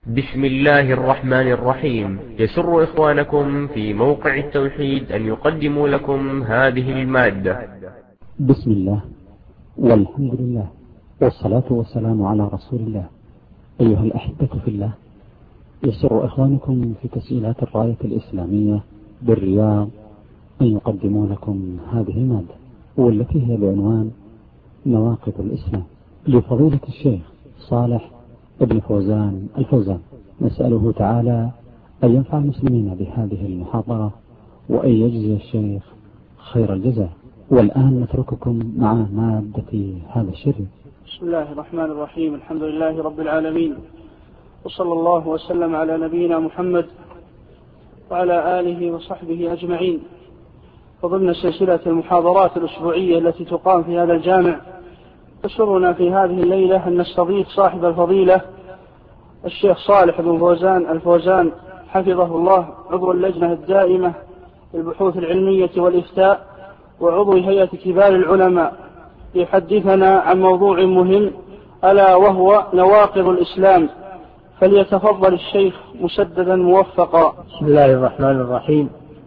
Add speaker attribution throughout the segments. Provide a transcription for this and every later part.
Speaker 1: بسم الله الرحمن الرحيم. يسر إخوانكم في موقع التوحيد أن يقدموا لكم هذه المادة.
Speaker 2: بسم الله والحمد لله والصلاة والسلام على رسول الله. أيها الأحبة في الله، يسر إخوانكم في تسجيلات الراية الإسلامية بالرياض أن يقدموا لكم هذه المادة، والتي هي بعنوان نواقض الإسلام لفضيلة الشيخ صالح ابن فوزان الفوزان. نسأله تعالى أن ينفع المسلمين بهذه المحاضرة وأن يجزي الشيخ خير الجزاء. والآن نترككم مع مادة هذا الشريط.
Speaker 3: بسم الله الرحمن الرحيم. الحمد لله رب العالمين، وصلى الله وسلم على نبينا محمد وعلى آله وصحبه أجمعين. وضمن سلسلة المحاضرات الأسبوعية التي تقام في هذا الجامع، يسرنا في هذه الليلة أن نستضيف صاحب الفضيلة الشيخ صالح بن فوزان الفوزان حفظه الله، عضو اللجنة الدائمة للبحوث العلمية والإفتاء وعضو هيئة كبار العلماء، ليحدثنا عن موضوع مهم ألا وهو نواقض الإسلام. فليتفضل الشيخ مسددا موفقا.
Speaker 4: بسم الله الرحمن الرحيم.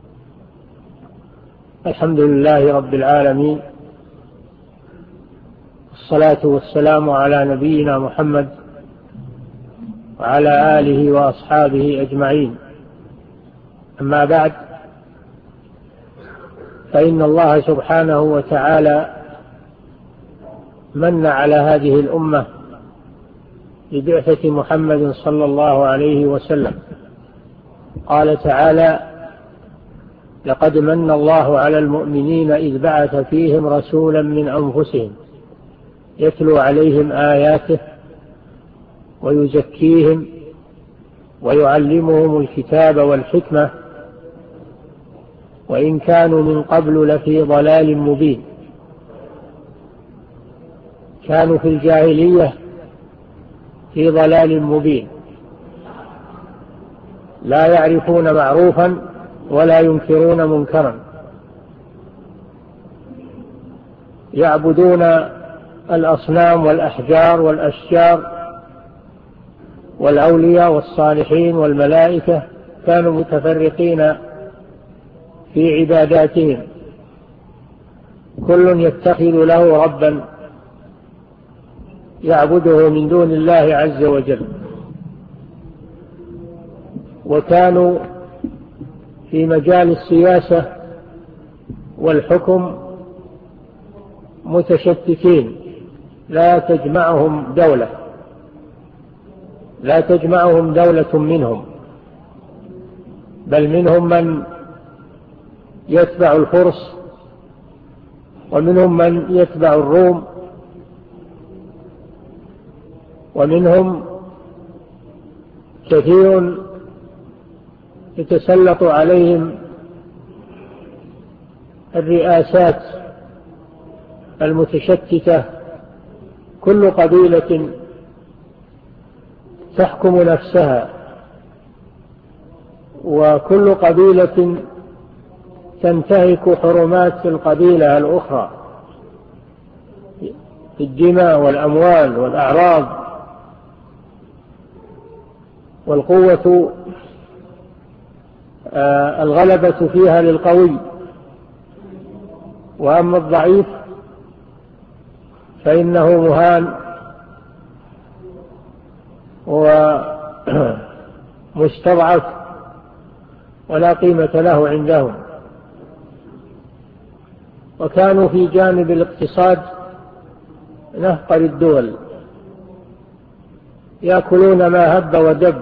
Speaker 4: الحمد لله رب العالمين، الصلاة والسلام على نبينا محمد وعلى آله وأصحابه أجمعين. أما بعد، فإن الله سبحانه وتعالى من على هذه الأمة ببعثة محمد صلى الله عليه وسلم. قال تعالى: لقد من الله على المؤمنين إذ بعث فيهم رسولا من أنفسهم يتلو عليهم آياته ويزكيهم ويعلمهم الكتاب والحكمة وإن كانوا من قبل لفي ضلال مبين. كانوا في الجاهلية في ضلال مبين، لا يعرفون معروفا ولا ينكرون منكرا، يعبدون الأصنام والأحجار والأشجار والأولياء والصالحين والملائكة. كانوا متفرقين في عباداتهم، كل يتخذ له ربا يعبده من دون الله عز وجل. وكانوا في مجال السياسة والحكم متشتتين، لا تجمعهم دولة منهم، بل منهم من يتبع الفرس ومنهم من يتبع الروم ومنهم كثير يتسلط عليهم الرئاسات المتشتتة، كل قبيلة تحكم نفسها، وكل قبيلة تنتهك حرمات القبيلة الأخرى في الدماء والأموال والأعراض. والقوة الغلبة فيها للقوي، وأما الضعيف فإنه مهان ومستضعف ولا قيمة له عندهم. وكانوا في جانب الاقتصاد نهقر الدول، يأكلون ما هب ودب،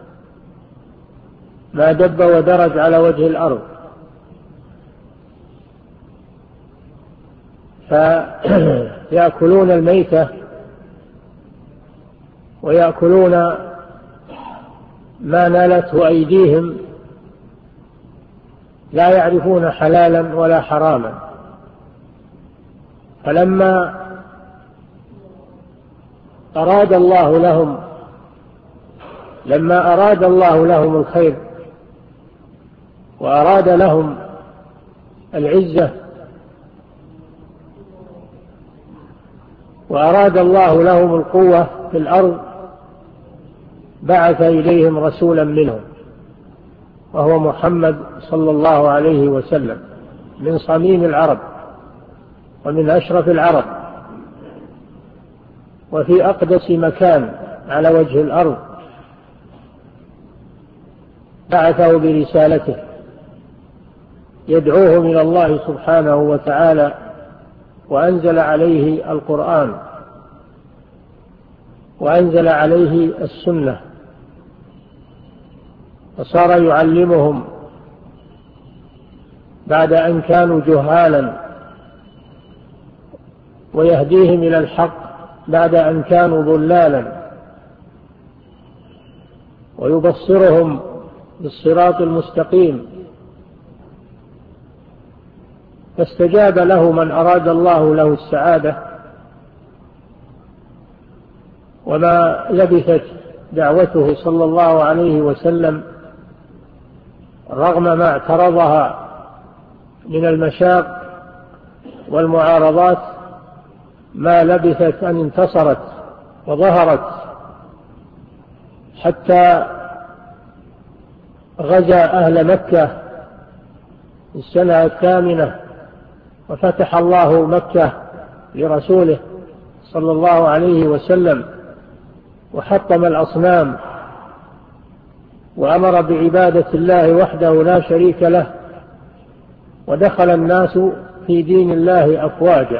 Speaker 4: ما دب ودرج على وجه الأرض. فيأكلون الميتة ويأكلون ما نالته أيديهم، لا يعرفون حلالا ولا حراما. فلما أراد الله لهم الخير وأراد لهم العزة وأراد الله لهم القوة في الأرض، بعث إليهم رسولا منهم وهو محمد صلى الله عليه وسلم من صميم العرب ومن أشرف العرب وفي أقدس مكان على وجه الأرض، بعثه برسالته يدعوه إلى الله سبحانه وتعالى، وأنزل عليه القرآن وأنزل عليه السنة، فصار يعلمهم بعد أن كانوا جهالا، ويهديهم إلى الحق بعد أن كانوا ضلالا، ويبصرهم بالصراط المستقيم. فاستجاب له من أراد الله له السعادة، وما لبثت دعوته صلى الله عليه وسلم رغم ما اعترضها من المشاق والمعارضات، ما لبثت أن انتصرت وظهرت، حتى غزا أهل مكة في السنة 8 وفتح الله مكة لرسوله صلى الله عليه وسلم، وحطم الأصنام وأمر بعبادة الله وحده لا شريك له، ودخل الناس في دين الله أفواجا.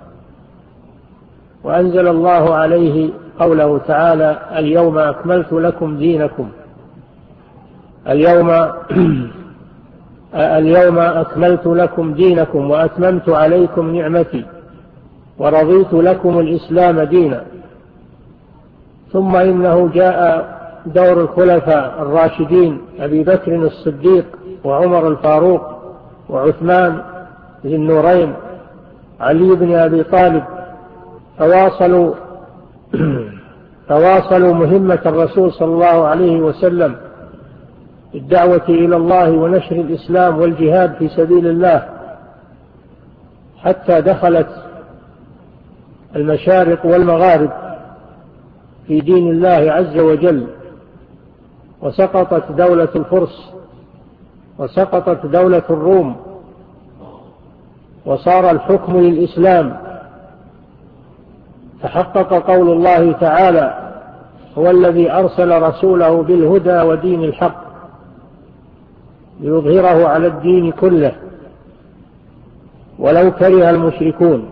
Speaker 4: وأنزل الله عليه قوله تعالى: اليوم أكملت لكم دينكم، اليوم أكملت لكم دينكم وأتممت عليكم نعمتي ورضيت لكم الإسلام دينا. ثم إنه جاء دور الخلفاء الراشدين أبي بكر الصديق وعمر الفاروق وعثمان ذي النورين علي بن أبي طالب، فواصلوا مهمة الرسول صلى الله عليه وسلم بالدعوة إلى الله ونشر الإسلام والجهاد في سبيل الله، حتى دخلت المشارق والمغارب في دين الله عز وجل، وسقطت دولة الفرس وسقطت دولة الروم، وصار الحكم للإسلام. فحقق قول الله تعالى: هو الذي أرسل رسوله بالهدى ودين الحق ليظهره على الدين كله ولو كره المشركون.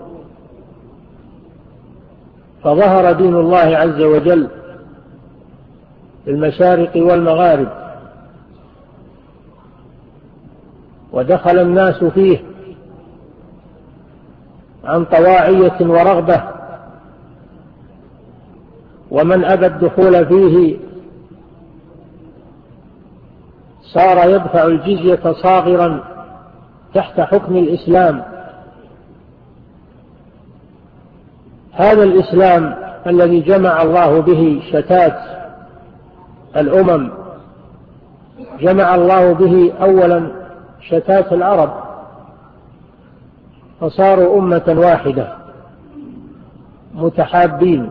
Speaker 4: فظهر دين الله عز وجل في المشارق والمغارب، ودخل الناس فيه عن طواعية ورغبة، ومن أبى الدخول فيه صار يدفع الجزية صاغرا تحت حكم الإسلام. هذا الإسلام الذي جمع الله به شتات الأمم، جمع الله به أولا شتات العرب، فصاروا أمة واحدة متحابين.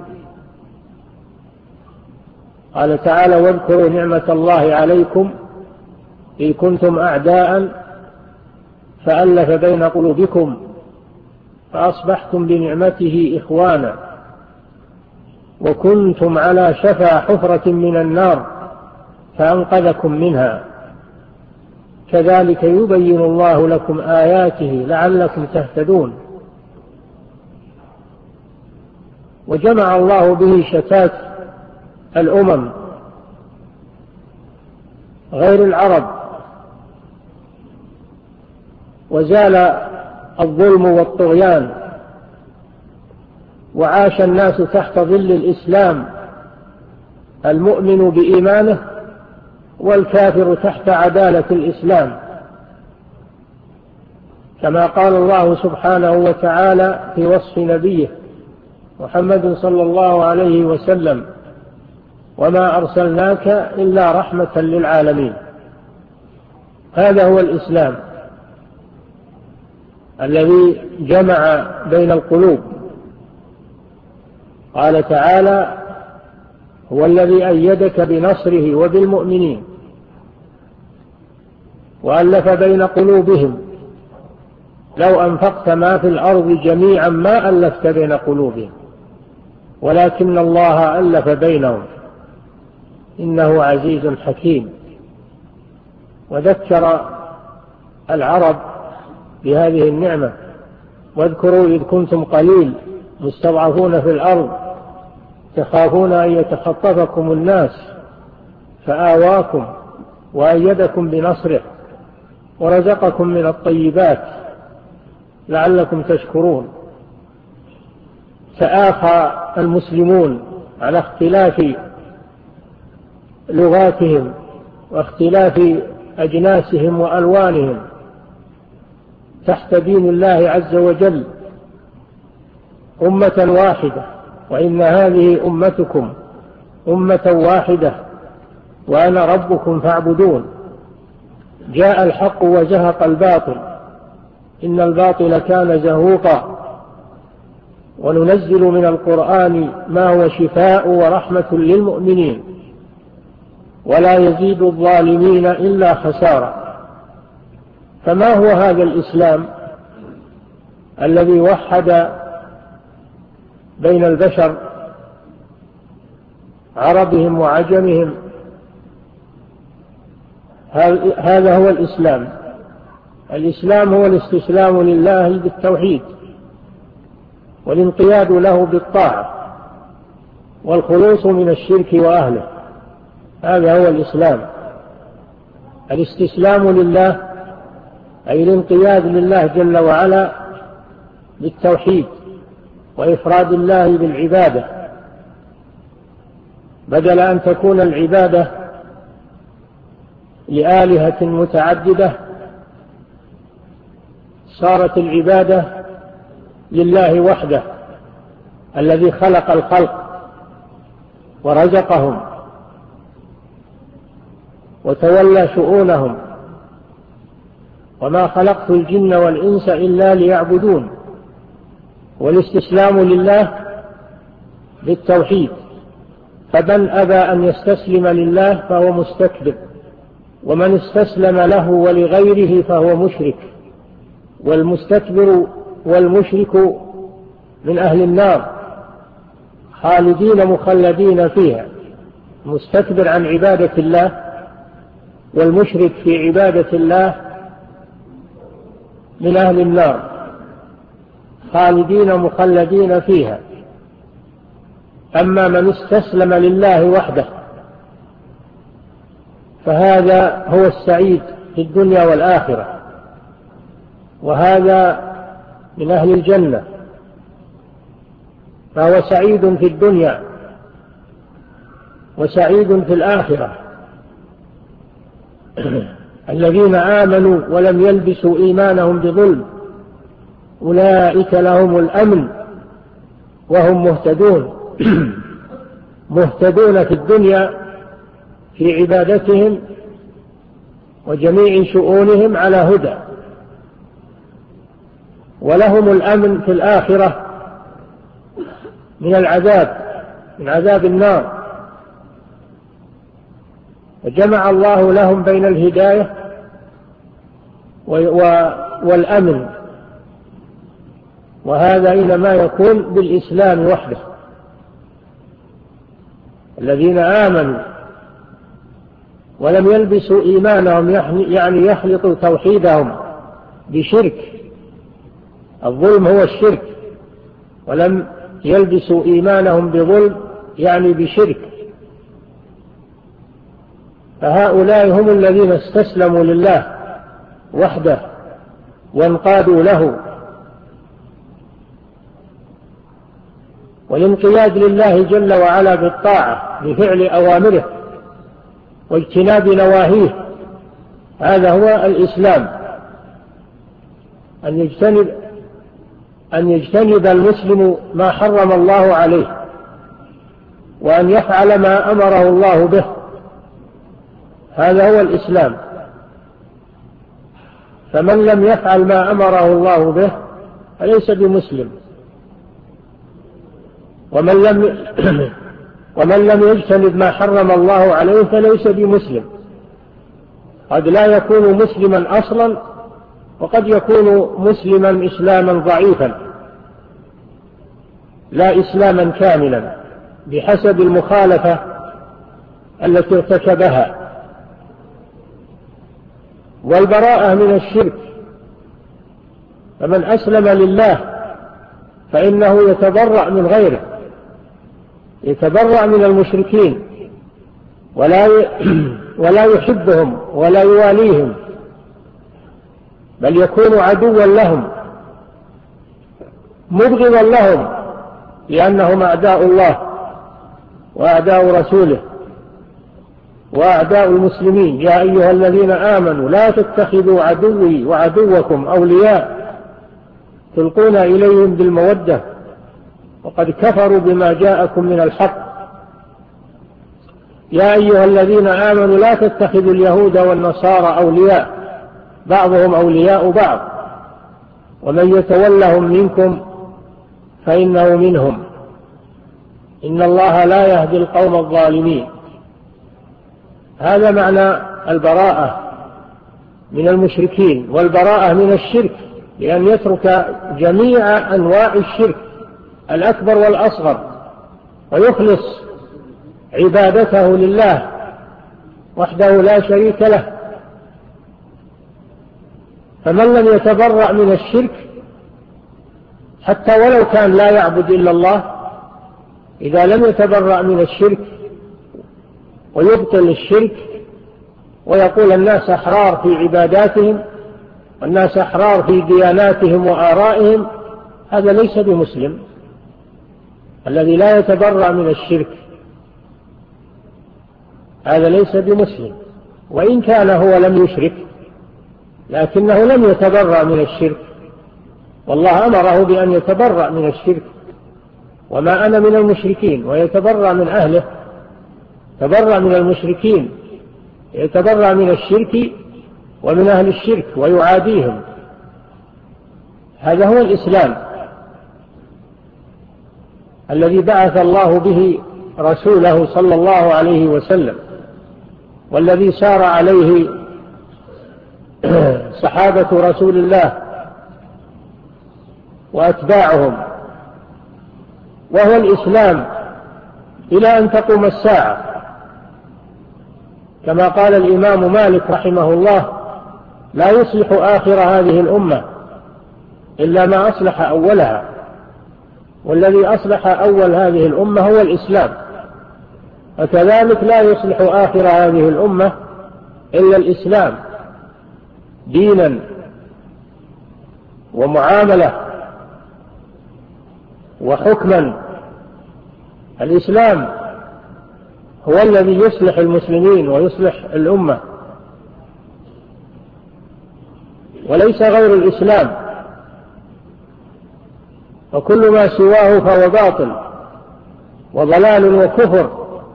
Speaker 4: قال تعالى: واذكروا نعمة الله عليكم إذ كنتم أعداء فألف بين قلوبكم فأصبحتم بنعمته إخوانا وكنتم على شفا حفرة من النار فأنقذكم منها كذلك يبين الله لكم آياته لعلكم تهتدون. وجمع الله به شتات الأمم غير العرب، وزال الظلم والطغيان، وعاش الناس تحت ظل الإسلام، المؤمن بإيمانه والكافر تحت عدالة الإسلام، كما قال الله سبحانه وتعالى في وصف نبيه محمد صلى الله عليه وسلم: وما أرسلناك إلا رحمة للعالمين. هذا هو الإسلام الذي جمع بين القلوب. قال تعالى: هو الذي أيدك بنصره وبالمؤمنين وألف بين قلوبهم لو أنفقت ما في الأرض جميعا ما ألفت بين قلوبهم ولكن الله ألف بينهم إنه عزيز حكيم. وذكر العرب بهذه النعمة: واذكروا إذ كنتم قليل مستضعفون في الأرض تخافون أن يتخطفكم الناس فآواكم وأيدكم بنصره ورزقكم من الطيبات لعلكم تشكرون. تآخى المسلمون على اختلاف لغاتهم واختلاف أجناسهم وألوانهم تحت دين الله عز وجل أمة واحدة، وإن هذه أمتكم أمة واحدة وأنا ربكم فاعبدون. جاء الحق وزهق الباطل إن الباطل كان زهوقا وننزل من القرآن ما هو شفاء ورحمة للمؤمنين ولا يزيد الظالمين إلا خسارا. فما هو هذا الإسلام الذي وحد بين البشر عربهم وعجمهم؟ هذا هو الإسلام. الإسلام هو الاستسلام لله بالتوحيد والانقياد له بالطاعة والخلوص من الشرك وأهله. هذا هو الإسلام. الاستسلام لله أي الانقياد لله جل وعلا بالتوحيد وإفراد الله بالعبادة، بدل أن تكون العبادة لآلهة متعددة صارت العبادة لله وحده الذي خلق الخلق ورزقهم وتولى شؤونهم. وما خلقت الجن والإنس إلا ليعبدون. والاستسلام لله بالتوحيد، فمن أبى أن يستسلم لله فهو مستكبر، ومن استسلم له ولغيره فهو مشرك. والمستكبر والمشرك من أهل النار خالدين مخلدين فيها. مستكبر عن عبادة الله والمشرك في عبادة الله من أهل النار خالدين مخلدين فيها. أما من استسلم لله وحده فهذا هو السعيد في الدنيا والآخرة، وهذا من أهل الجنة، فهو سعيد في الدنيا وسعيد في الآخرة. الذين آمنوا ولم يلبسوا إيمانهم بظلم أولئك لهم الأمن وهم مهتدون. مهتدون في الدنيا في عبادتهم وجميع شؤونهم على هدى، ولهم الأمن في الآخرة من العذاب، من عذاب النار. وجمع الله لهم بين الهداية والأمن، وهذا إنما يكون بالإسلام وحده. الذين آمنوا ولم يلبسوا إيمانهم يعني يخلطوا توحيدهم بشرك. الظلم هو الشرك، ولم يلبسوا إيمانهم بظلم يعني بشرك. فهؤلاء هم الذين استسلموا لله وحده وانقادوا له. والانقياد لله جل وعلا بالطاعة بفعل أوامره واجتناب نواهيه، هذا هو الإسلام. أن يجتنب المسلم ما حرم الله عليه، وأن يفعل ما أمره الله به، هذا هو الإسلام. فمن لم يفعل ما أمره الله به فليس بمسلم. ومن لم ومن لم يجتنب ما حرم الله عليه فليس بمسلم. قد لا يكون مسلما أصلا، وقد يكون مسلما إسلاما ضعيفا لا إسلاما كاملا بحسب المخالفة التي ارتكبها. والبراءة من الشرك، فمن أسلم لله فإنه يتبرأ من غيره، يتبرأ من المشركين ولا يحبهم ولا يواليهم، بل يكون عدوا لهم مبغضا لهم، لأنهم أعداء الله وأعداء رسوله وأعداء المسلمين. يا أيها الذين آمنوا لا تتخذوا عدوي وعدوكم أولياء تلقون إليهم بالمودة وقد كفروا بما جاءكم من الحق. يا أيها الذين آمنوا لا تتخذوا اليهود والنصارى أولياء بعضهم أولياء بعض ومن يتولهم منكم فإنه منهم إن الله لا يهدي القوم الظالمين. هذا معنى البراءة من المشركين والبراءة من الشرك، لأن يترك جميع أنواع الشرك الأكبر والأصغر ويخلص عبادته لله وحده لا شريك له. فمن لم يتبرأ من الشرك حتى ولو كان لا يعبد إلا الله، إذا لم يتبرأ من الشرك ويبطل الشرك ويقول الناس أحرار في عباداتهم والناس أحرار في دياناتهم وآرائهم، هذا ليس بمسلم. الذي لا يتبرأ من الشرك هذا ليس بمسلم، وإن كان هو لم يشرك لكنه لم يتبرأ من الشرك، والله أمره بأن يتبرأ من الشرك. وما أنا من المشركين، ويتبرأ من أهله، يتبرأ من المشركين، يتبرأ من الشرك ومن أهل الشرك ويعاديهم. هذا هو الإسلام الذي بعث الله به رسوله صلى الله عليه وسلم، والذي سار عليه صحابة رسول الله وأتباعهم، وهو الإسلام إلى أن تقوم الساعة. كما قال الإمام مالك رحمه الله: لا يصلح آخر هذه الأمة إلا ما أصلح أولها، والذي أصلح أول هذه الأمة هو الإسلام. وكذلك لا يصلح آخر هذه الأمة إلا الإسلام دينا ومعاملة وحكما. الإسلام هو الذي يصلح المسلمين ويصلح الأمة، وليس غير الإسلام، وكل ما سواه فهو باطل وضلال وكفر.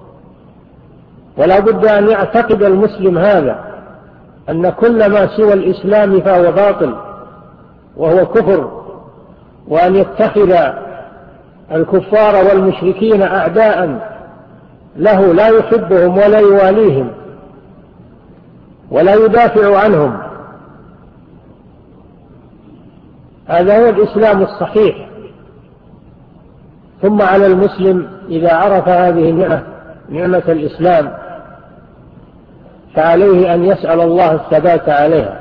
Speaker 4: ولا بد أن يعتقد المسلم هذا، أن كل ما سوى الإسلام فهو باطل وهو كفر، وأن يتخذ الكفار والمشركين أعداء له لا يحبهم ولا يواليهم ولا يدافع عنهم. هذا هو الإسلام الصحيح. ثم على المسلم إذا عرف هذه النعمة، نعمة الإسلام، فعليه أن يسأل الله الثبات عليها،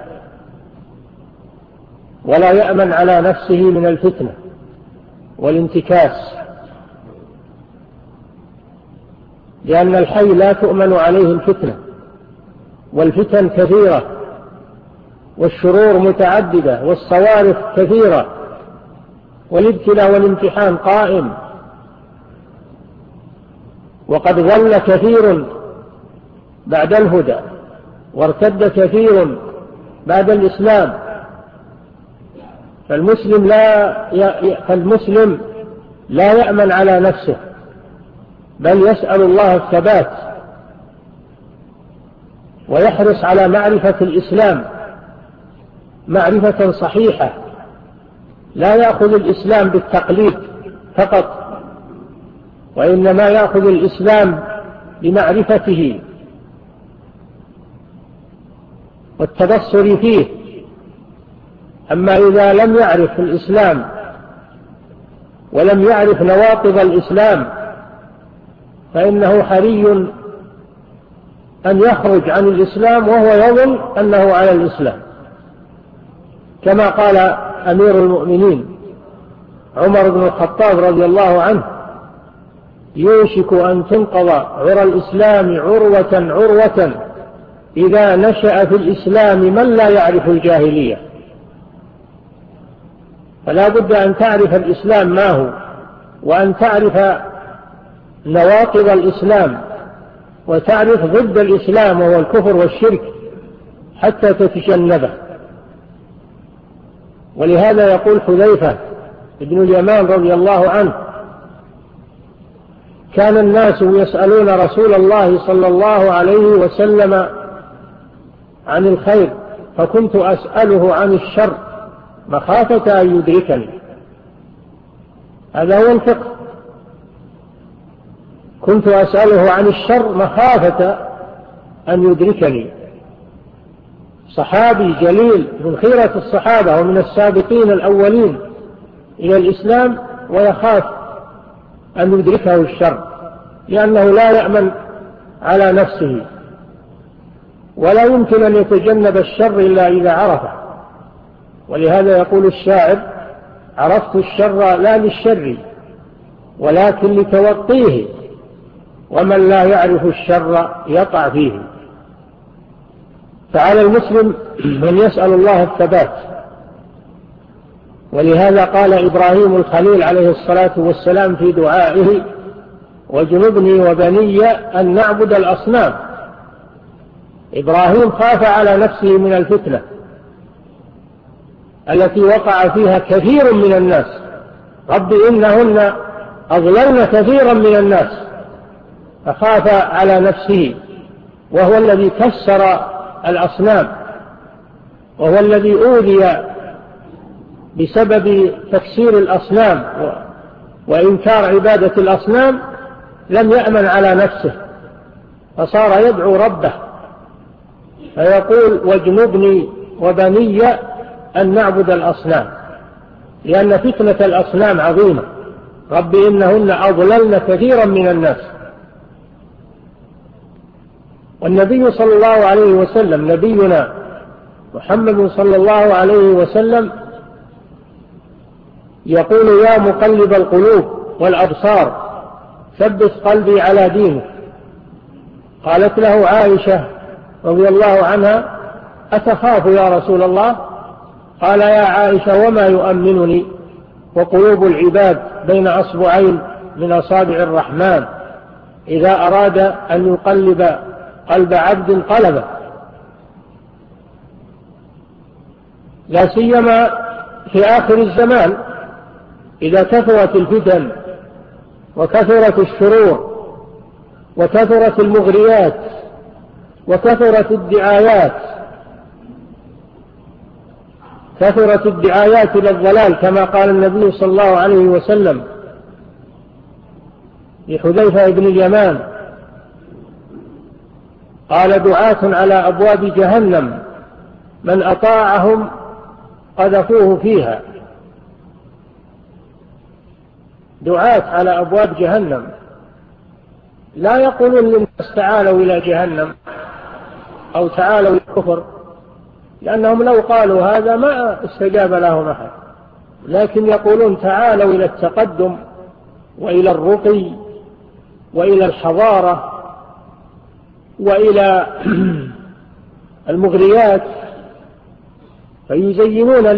Speaker 4: ولا يأمن على نفسه من الفتنة والانتكاس، لأن الحي لا تؤمن عليه الفتنة، والفتن كثيرة والشرور متعددة والصوارف كثيرة، والابتلاء والامتحان قائم. وقد ضل كثير بعد الهدى وارتد كثير بعد الإسلام. فالمسلم لا يأمن على نفسه، بل يسأل الله الثبات ويحرص على معرفة الإسلام معرفة صحيحة، لا يأخذ الإسلام بالتقليد فقط، وإنما يأخذ الإسلام بمعرفته والتبصر فيه. أما إذا لم يعرف الإسلام ولم يعرف نواقض الإسلام فإنه حري أن يخرج عن الإسلام وهو يظن أنه على الإسلام، كما قال أمير المؤمنين عمر بن الخطاب رضي الله عنه: يوشك أن تنقض عرى الإسلام عروة عروة إذا نشأ في الإسلام من لا يعرف الجاهلية. فلا بد أن تعرف الإسلام ما هو، وأن تعرف نواقض الإسلام، وتعرف ضد الإسلام وهو الكفر والشرك حتى تتجنبه. ولهذا يقول حذيفة بن اليمان رضي الله عنه: كان الناس يسألون رسول الله صلى الله عليه وسلم عن الخير فكنت أسأله عن الشر مخافة أن يدركني. هذا هو الفقه. كنت أسأله عن الشر مخافة أن يدركني. صحابي جليل من خيرة الصحابة ومن السابقين الأولين إلى الإسلام، ويخاف أن يدركه الشر لأنه لا يأمن على نفسه، ولا يمكن أن يتجنب الشر إلا إذا عرفه. ولهذا يقول الشاعر: عرفت الشر لا للشر ولكن لتوقيه، ومن لا يعرف الشر يقع فيه. فعلى المسلم من يسأل الله الثبات. ولهذا قال إبراهيم الخليل عليه الصلاة والسلام في دعائه: واجنبني وبني أن نعبد الأصنام. إبراهيم خاف على نفسه من الفتنة التي وقع فيها كثير من الناس. رب إنهن أضللن كثيرا من الناس، فخاف على نفسه، وهو الذي كسر الأصنام، وهو الذي أوذي بسبب تكسير الأصنام وإنكار عبادة الأصنام. لم يأمن على نفسه فصار يدعو ربه فيقول: واجنبني وبني أن نعبد الأصنام، لأن فتنة الأصنام عظيمة. رب إنهن أضللن كثيرا من الناس. والنبي صلى الله عليه وسلم، نبينا محمد صلى الله عليه وسلم، يقول: يا مقلب القلوب والأبصار ثبت قلبي على دينك. قالت له عائشة رضي الله عنها: أتخاف يا رسول الله؟ قال: يا عائشة وما يؤمنني وقلوب العباد بين أصبعين من أصابع الرحمن إذا أراد أن يقلب قلب عبد قلبه. لا سيما في آخر الزمان إذا كثرت الفتن وكثرت الشرور وكثرت المغريات وكثرت الدعايات، كثرت الدعايات إلى الضلال، كما قال النبي صلى الله عليه وسلم لحذيفة بن اليمان: قال: دعاة على أبواب جهنم من أطاعهم قذفوه فيها. دعاة على أبواب جهنم لا يقولون للناس تعالوا إلى جهنم أو تعالوا إلى الكفر، لأنهم لو قالوا هذا ما استجاب لهم أحد، لكن يقولون تعالوا إلى التقدم وإلى الرقي وإلى الحضارة وإلى المغريات. فيزينون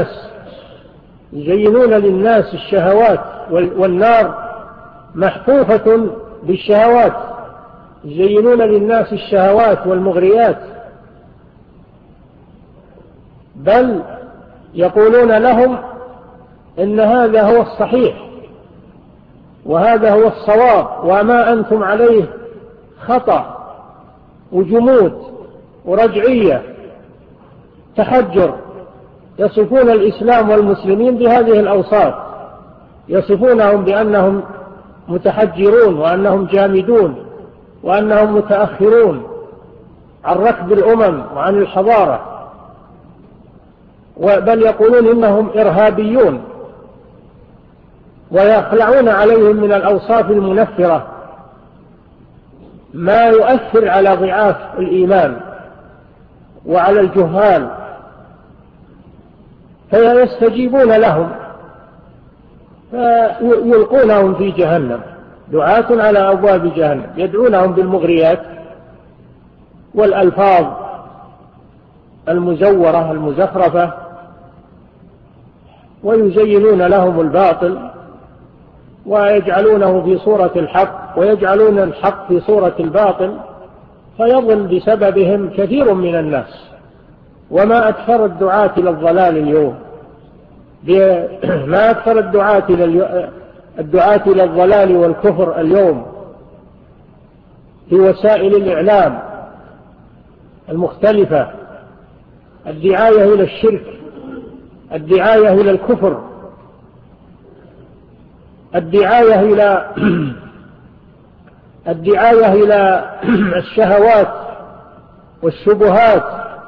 Speaker 4: للناس الشهوات، والنار محفوفة بالشهوات. يزينون للناس الشهوات والمغريات، بل يقولون لهم إن هذا هو الصحيح وهذا هو الصواب، وما أنتم عليه خطأ وجمود ورجعية تحجر. يصفون الإسلام والمسلمين بهذه الأوصاف، يصفونهم بأنهم متحجرون وأنهم جامدون وأنهم متأخرون عن ركب الأمم وعن الحضارة، بل يقولون إنهم إرهابيون، ويخلعون عليهم من الأوصاف المنفرة ما يؤثر على ضعاف الإيمان وعلى الجهال، فيستجيبون لهم فيلقونهم في جهنم، دعاة على أبواب جهنم يدعونهم بالمغريات والألفاظ المزورة المزخرفة، ويزينون لهم الباطل ويجعلونه في صورة الحق، ويجعلون الحق في صورة الباطل، فيضل بسببهم كثير من الناس. وما أكثر الدعاة إلى الضلال اليوم، ما أكثر الدعاة إلى الضلال والكفر اليوم في وسائل الإعلام المختلفة، الدعاية إلى الشرك، الدعاية إلى الكفر، الدعاية إلى الشهوات والشبهات،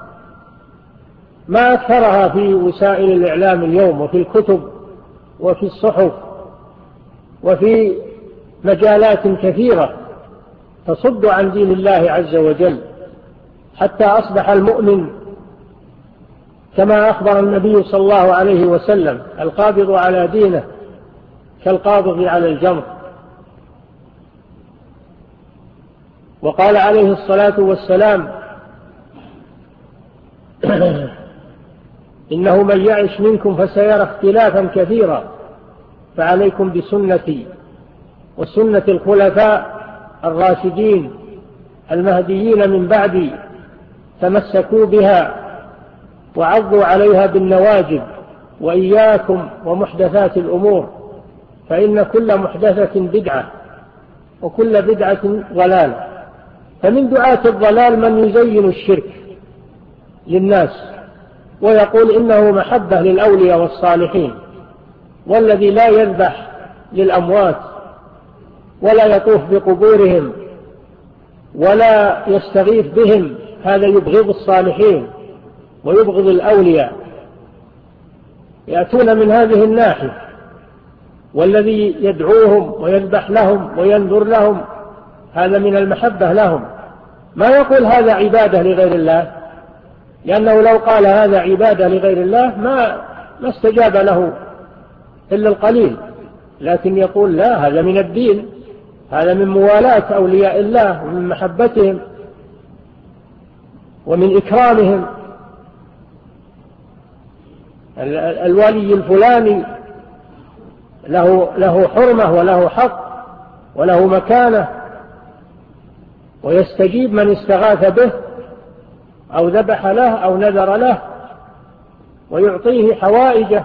Speaker 4: ما أكثرها في وسائل الإعلام اليوم، وفي الكتب وفي الصحف وفي مجالات كثيرة تصد عن دين الله عز وجل، حتى أصبح المؤمن كما أخبر النبي صلى الله عليه وسلم: القابض على دينه كالقابض على الجمر. وقال عليه الصلاة والسلام: إنه من يعش منكم فسيرى اختلافا كثيرا، فعليكم بسنتي وسنة الخلفاء الراشدين المهديين من بعدي، تمسكوا بها وعضوا عليها بالنواجذ، وإياكم ومحدثات الأمور، فإن كل محدثة بدعة وكل بدعة ضلال. فمن دعاة الضلال من يزين الشرك للناس ويقول إنه محبة للأولياء والصالحين، والذي لا يذبح للأموات ولا يطوف بقبورهم ولا يستغيث بهم هذا يبغض الصالحين ويبغض الأولياء، يأتون من هذه الناحية. والذي يدعوهم ويذبح لهم وينذر لهم هذا من المحبة لهم، ما يقول هذا عبادة لغير الله، لأنه لو قال هذا عبادة لغير الله ما استجاب له إلا القليل، لكن يقول لا، هذا من الدين، هذا من موالاة أولياء الله ومن محبتهم ومن إكرامهم. الولي الفلاني له حرمة وله حق وله مكانة، ويستجيب من استغاث به أو ذبح له أو نذر له، ويعطيه حوائجه،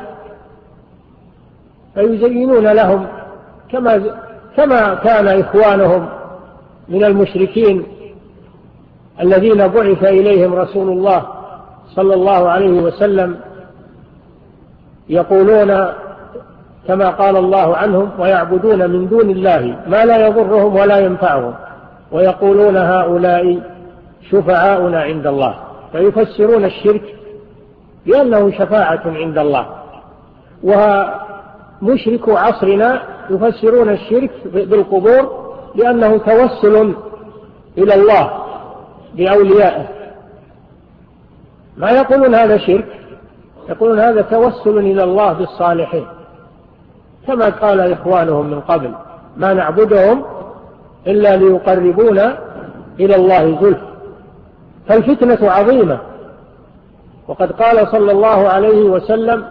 Speaker 4: فيزينون لهم كما كان إخوانهم من المشركين الذين بعث إليهم رسول الله صلى الله عليه وسلم، يقولون كما قال الله عنهم: ويعبدون من دون الله ما لا يضرهم ولا ينفعهم ويقولون هؤلاء شفعاؤنا عند الله، فيفسرون الشرك بأنه شفاعة عند الله. ومشرك عصرنا يفسرون الشرك بالقبور بأنه توسل إلى الله بأوليائه، ما يقولون هذا شرك، يقولون هذا توسل إلى الله بالصالحين، كما قال إخوانهم من قبل: ما نعبدهم إلا ليقربونا إلى الله زلفى. فالفتنة عظيمة، وقد قال صلى الله عليه وسلم: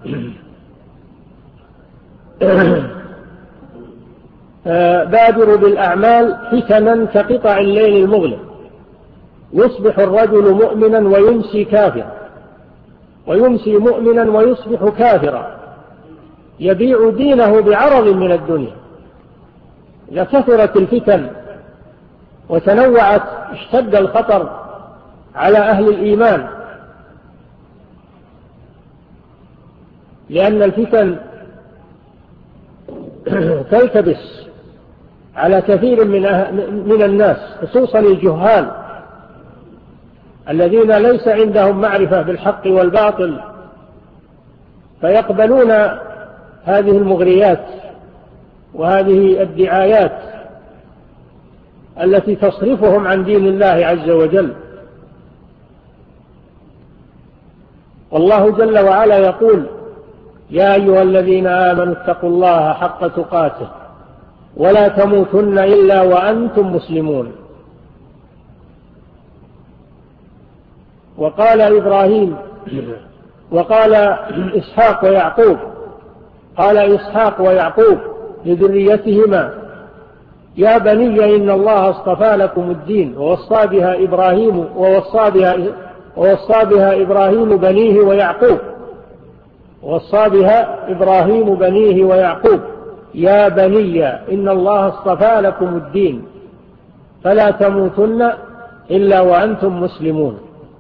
Speaker 4: بادروا بالأعمال فتنا كقطع الليل المظلم، يصبح الرجل مؤمنا ويمسي كافرا، ويمسي مؤمنا ويصبح كافرا، يبيع دينه بعرض من الدنيا. إذا كثرت الفتن وتنوعت اشتد الخطر على أهل الإيمان، لأن الفتن تلتبس على كثير من الناس، خصوصا الجهال الذين ليس عندهم معرفة بالحق والباطل، فيقبلون هذه المغريات وهذه الدعايات التي تصرفهم عن دين الله عز وجل. والله جل وعلا يقول: يا أيها الذين آمنوا اتقوا الله حق تقاته ولا تموتن إلا وأنتم مسلمون. وقال إسحاق ويعقوب، قال إسحاق ويعقوب لذريتهما: يا بني إن الله اصطفى لكم الدين ووصى بها إبراهيم بنيه ويعقوب، يا بني إن الله اصطفى لكم الدين فلا تموتن إلا وأنتم مسلمون.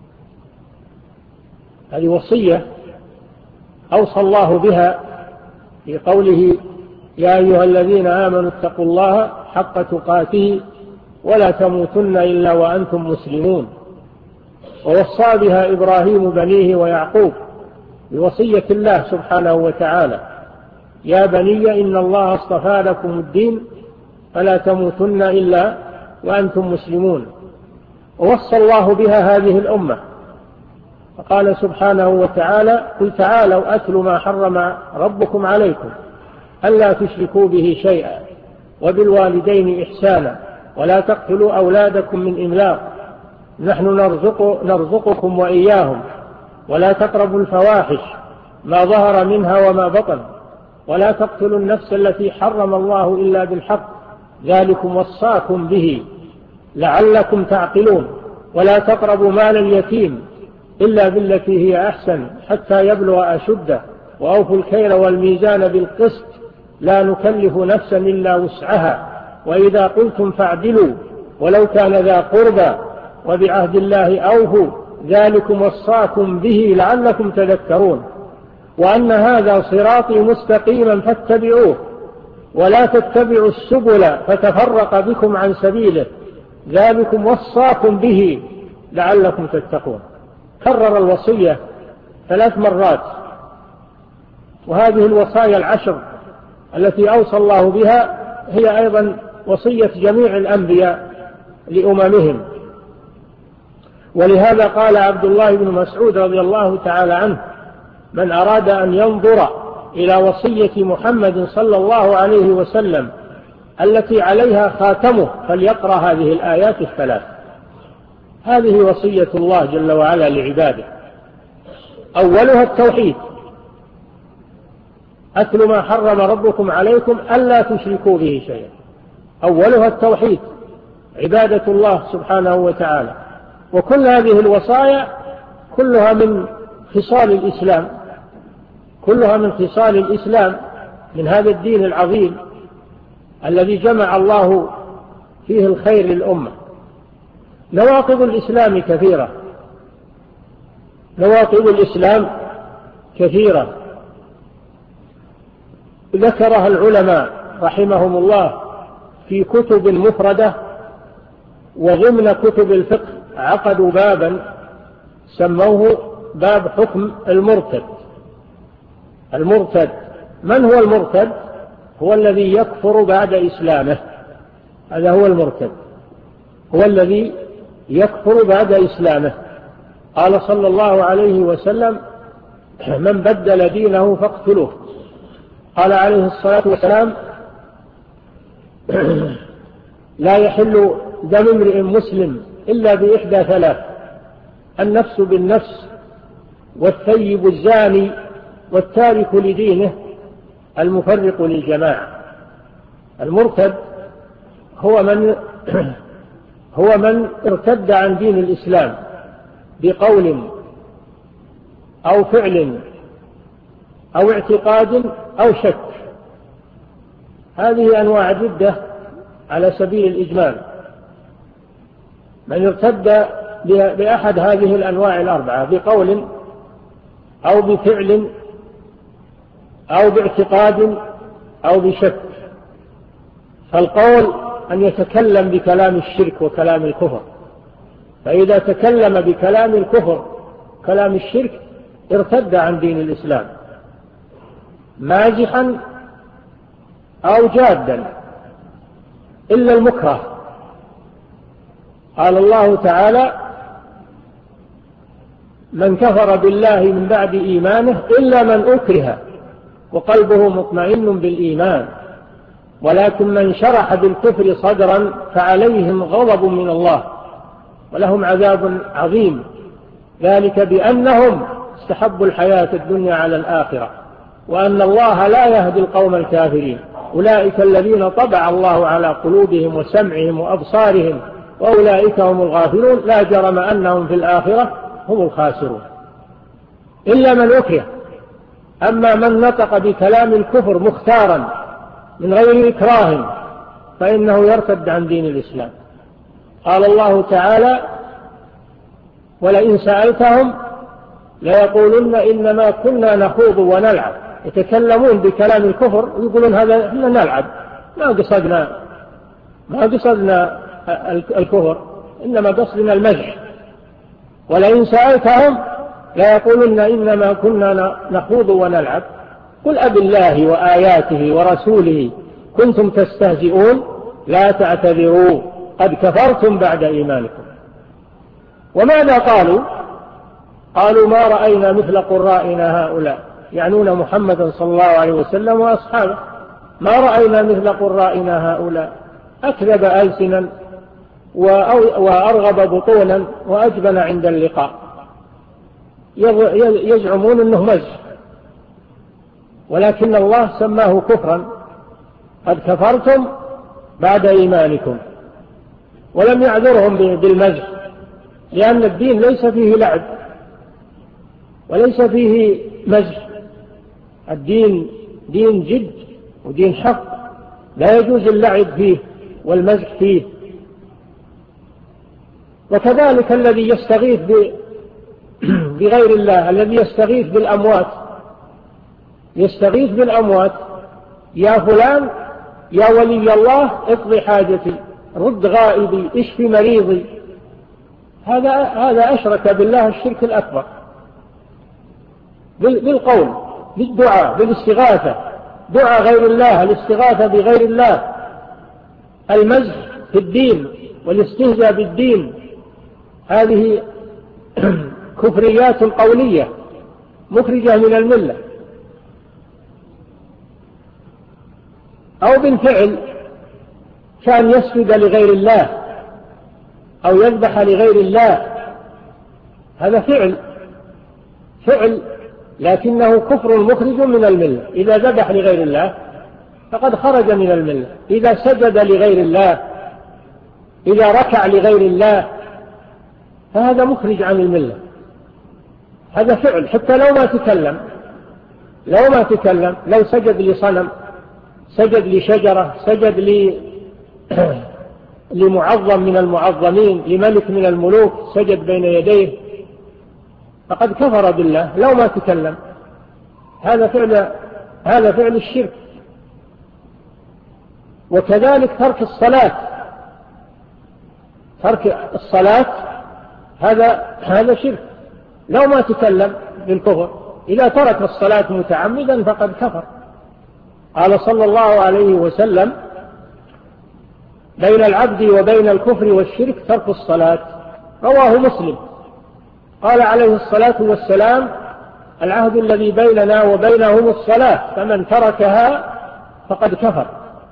Speaker 4: هذه وصية أوصى الله بها في قوله: يا أيها الذين آمنوا اتقوا الله حق تقاته ولا تموتن إلا وأنتم مسلمون. ووصى بها إبراهيم بنيه ويعقوب بوصية الله سبحانه وتعالى: يا بني إن الله اصطفى لكم الدين فلا تموتن إلا وأنتم مسلمون. ووصى الله بها هذه الأمة، فقال سبحانه وتعالى: قل تعالوا أتل ما حرم ربكم عليكم ألا تشركوا به شيئا وبالوالدين إحسانا ولا تقتلوا أولادكم من إملاق نحن نرزقكم وإياهم ولا تقربوا الفواحش ما ظهر منها وما بطن ولا تقتلوا النفس التي حرم الله إلا بالحق ذلكم وصاكم به لعلكم تعقلون ولا تقربوا مال اليتيم إلا بالتي هي أحسن حتى يبلغ أشده وأوفوا الكيل والميزان بالقسط لا نكلف نفسا إلا وسعها وإذا قلتم فاعدلوا ولو كان ذا قربى وبعهد الله أوفوا ذلكم وصاكم به لعلكم تذكرون وأن هذا صراطي مستقيما فاتبعوه ولا تتبعوا السبل فتفرق بكم عن سبيله ذلكم وصاكم به لعلكم تتقون. كرر الوصية 3 مرات، وهذه الوصايا العشر التي أوصى الله بها هي أيضا وصية جميع الأنبياء لأممهم. ولهذا قال عبد الله بن مسعود رضي الله تعالى عنه: من أراد أن ينظر إلى وصية محمد صلى الله عليه وسلم التي عليها خاتمه فليقرأ هذه الآيات 3. هذه وصية الله جل وعلا لعباده. أولها التوحيد: أتل ما حرم ربكم عليكم ألا تشركوا به شيئا. أولها التوحيد، عبادة الله سبحانه وتعالى. وكل هذه الوصايا كلها من خصال الإسلام، كلها من خصال الإسلام، من هذا الدين العظيم الذي جمع الله فيه الخير للأمة. نواقض الإسلام كثيرة، نواقض الإسلام كثيرة ذكرها العلماء رحمهم الله في كتب مفردة، وضمن كتب الفقه عقدوا بابا سموه باب حكم المرتد. المرتد من هو المرتد؟ هو الذي يكفر بعد إسلامه، هذا هو المرتد، هو الذي يكفر بعد إسلامه. قال صلى الله عليه وسلم: من بدل دينه فاقتلوه. قال عليه الصلاة والسلام: لا يحل دم امرئ مسلم إلا بإحدى 3: النفس بالنفس والثيب الزاني والتارك لدينه المفرق للجماعة. المرتد هو من ارتد عن دين الإسلام بقول أو فعل أو اعتقاد أو شك. هذه أنواع جدة على سبيل الإجمال. من ارتد بأحد هذه الأنواع 4 بقول أو بفعل أو باعتقاد أو بشك. فالقول أن يتكلم بكلام الشرك وكلام الكفر، فإذا تكلم بكلام الكفر كلام الشرك ارتد عن دين الإسلام مازحا أو جادا إلا المكره. قال الله تعالى: من كفر بالله من بعد إيمانه إلا من أكره وقلبه مطمئن بالإيمان ولكن من شرح بالكفر صدرا فعليهم غضب من الله ولهم عذاب عظيم، ذلك بأنهم استحبوا الحياة الدنيا على الآخرة وأن الله لا يهدي القوم الكافرين، أولئك الذين طبع الله على قلوبهم وسمعهم وأبصارهم وأولئك هم الغافلون لا جرم أنهم في الآخرة هم الخاسرون. إلا من أكره. أما من نطق بكلام الكفر مختارا من غير إكراه فإنه يرتد عن دين الإسلام. قال الله تعالى: ولئن سألتهم ليقولن إنما كنا نخوض ونلعب. يتكلمون بكلام الكفر ويقولون هذا إحنا نلعب، ما قصدنا الكفر، إنما قصدنا المزح. ولئن سألتهم ليقولن إنما كنا نخوض ونلعب قل أبالله وآياته ورسوله كنتم تستهزئون لا تعتذروا قد كفرتم بعد إيمانكم. وماذا قالوا؟ قالوا: ما رأينا مثل قرائنا هؤلاء، يعنون محمدا صلى الله عليه وسلم وأصحابه. ما رأينا مثل قرائنا هؤلاء، أكذب ألسنا وأرغب بطونا وأجبن عند اللقاء. يزعمون أنه مزح، ولكن الله سماه كفرا، قد كفرتم بعد إيمانكم، ولم يعذرهم بالمزح، لأن الدين ليس فيه لعب وليس فيه مزح. الدين دين جد ودين حق، لا يجوز اللعب فيه والمزح فيه. وكذلك الذي يستغيث بغير الله، الذي يستغيث بالأموات، يستغيث بالأموات: يا فلان يا ولي الله اقضي حاجتي، رد غائبي، اشفي مريضي. هذا أشرك بالله الشرك الأكبر بالقول، بالدعاء، بالاستغاثة، دعاء غير الله، الاستغاثة بغير الله، المزح في الدين والاستهزاء بالدين، هذه كفريات قولية مخرجة من الملة. أو بالفعل كان يسجد لغير الله أو يذبح لغير الله، هذا فعل لكنه كفر مخرج من الملة. إذا ذبح لغير الله فقد خرج من الملة، إذا سجد لغير الله، إذا ركع لغير الله، فهذا مخرج عن الملة. هذا فعل حتى لو ما تكلم، لو سجد لصنم، سجد لشجرة، سجد لمعظم من المعظمين، لملك من الملوك، سجد بين يديه، فقد كفر بالله لو ما تكلم. هذا فعل الشرك. وكذلك ترك الصلاة هذا شرك لو ما تكلم بالكفر. إذا ترك الصلاة متعمدا فقد كفر. قال صلى الله عليه وسلم: بين العبد وبين الكفر والشرك ترك الصلاة. رواه مسلم. قال عليه الصلاة والسلام: العهد الذي بيننا وبينهم الصلاة، فمن تركها فقد كفر.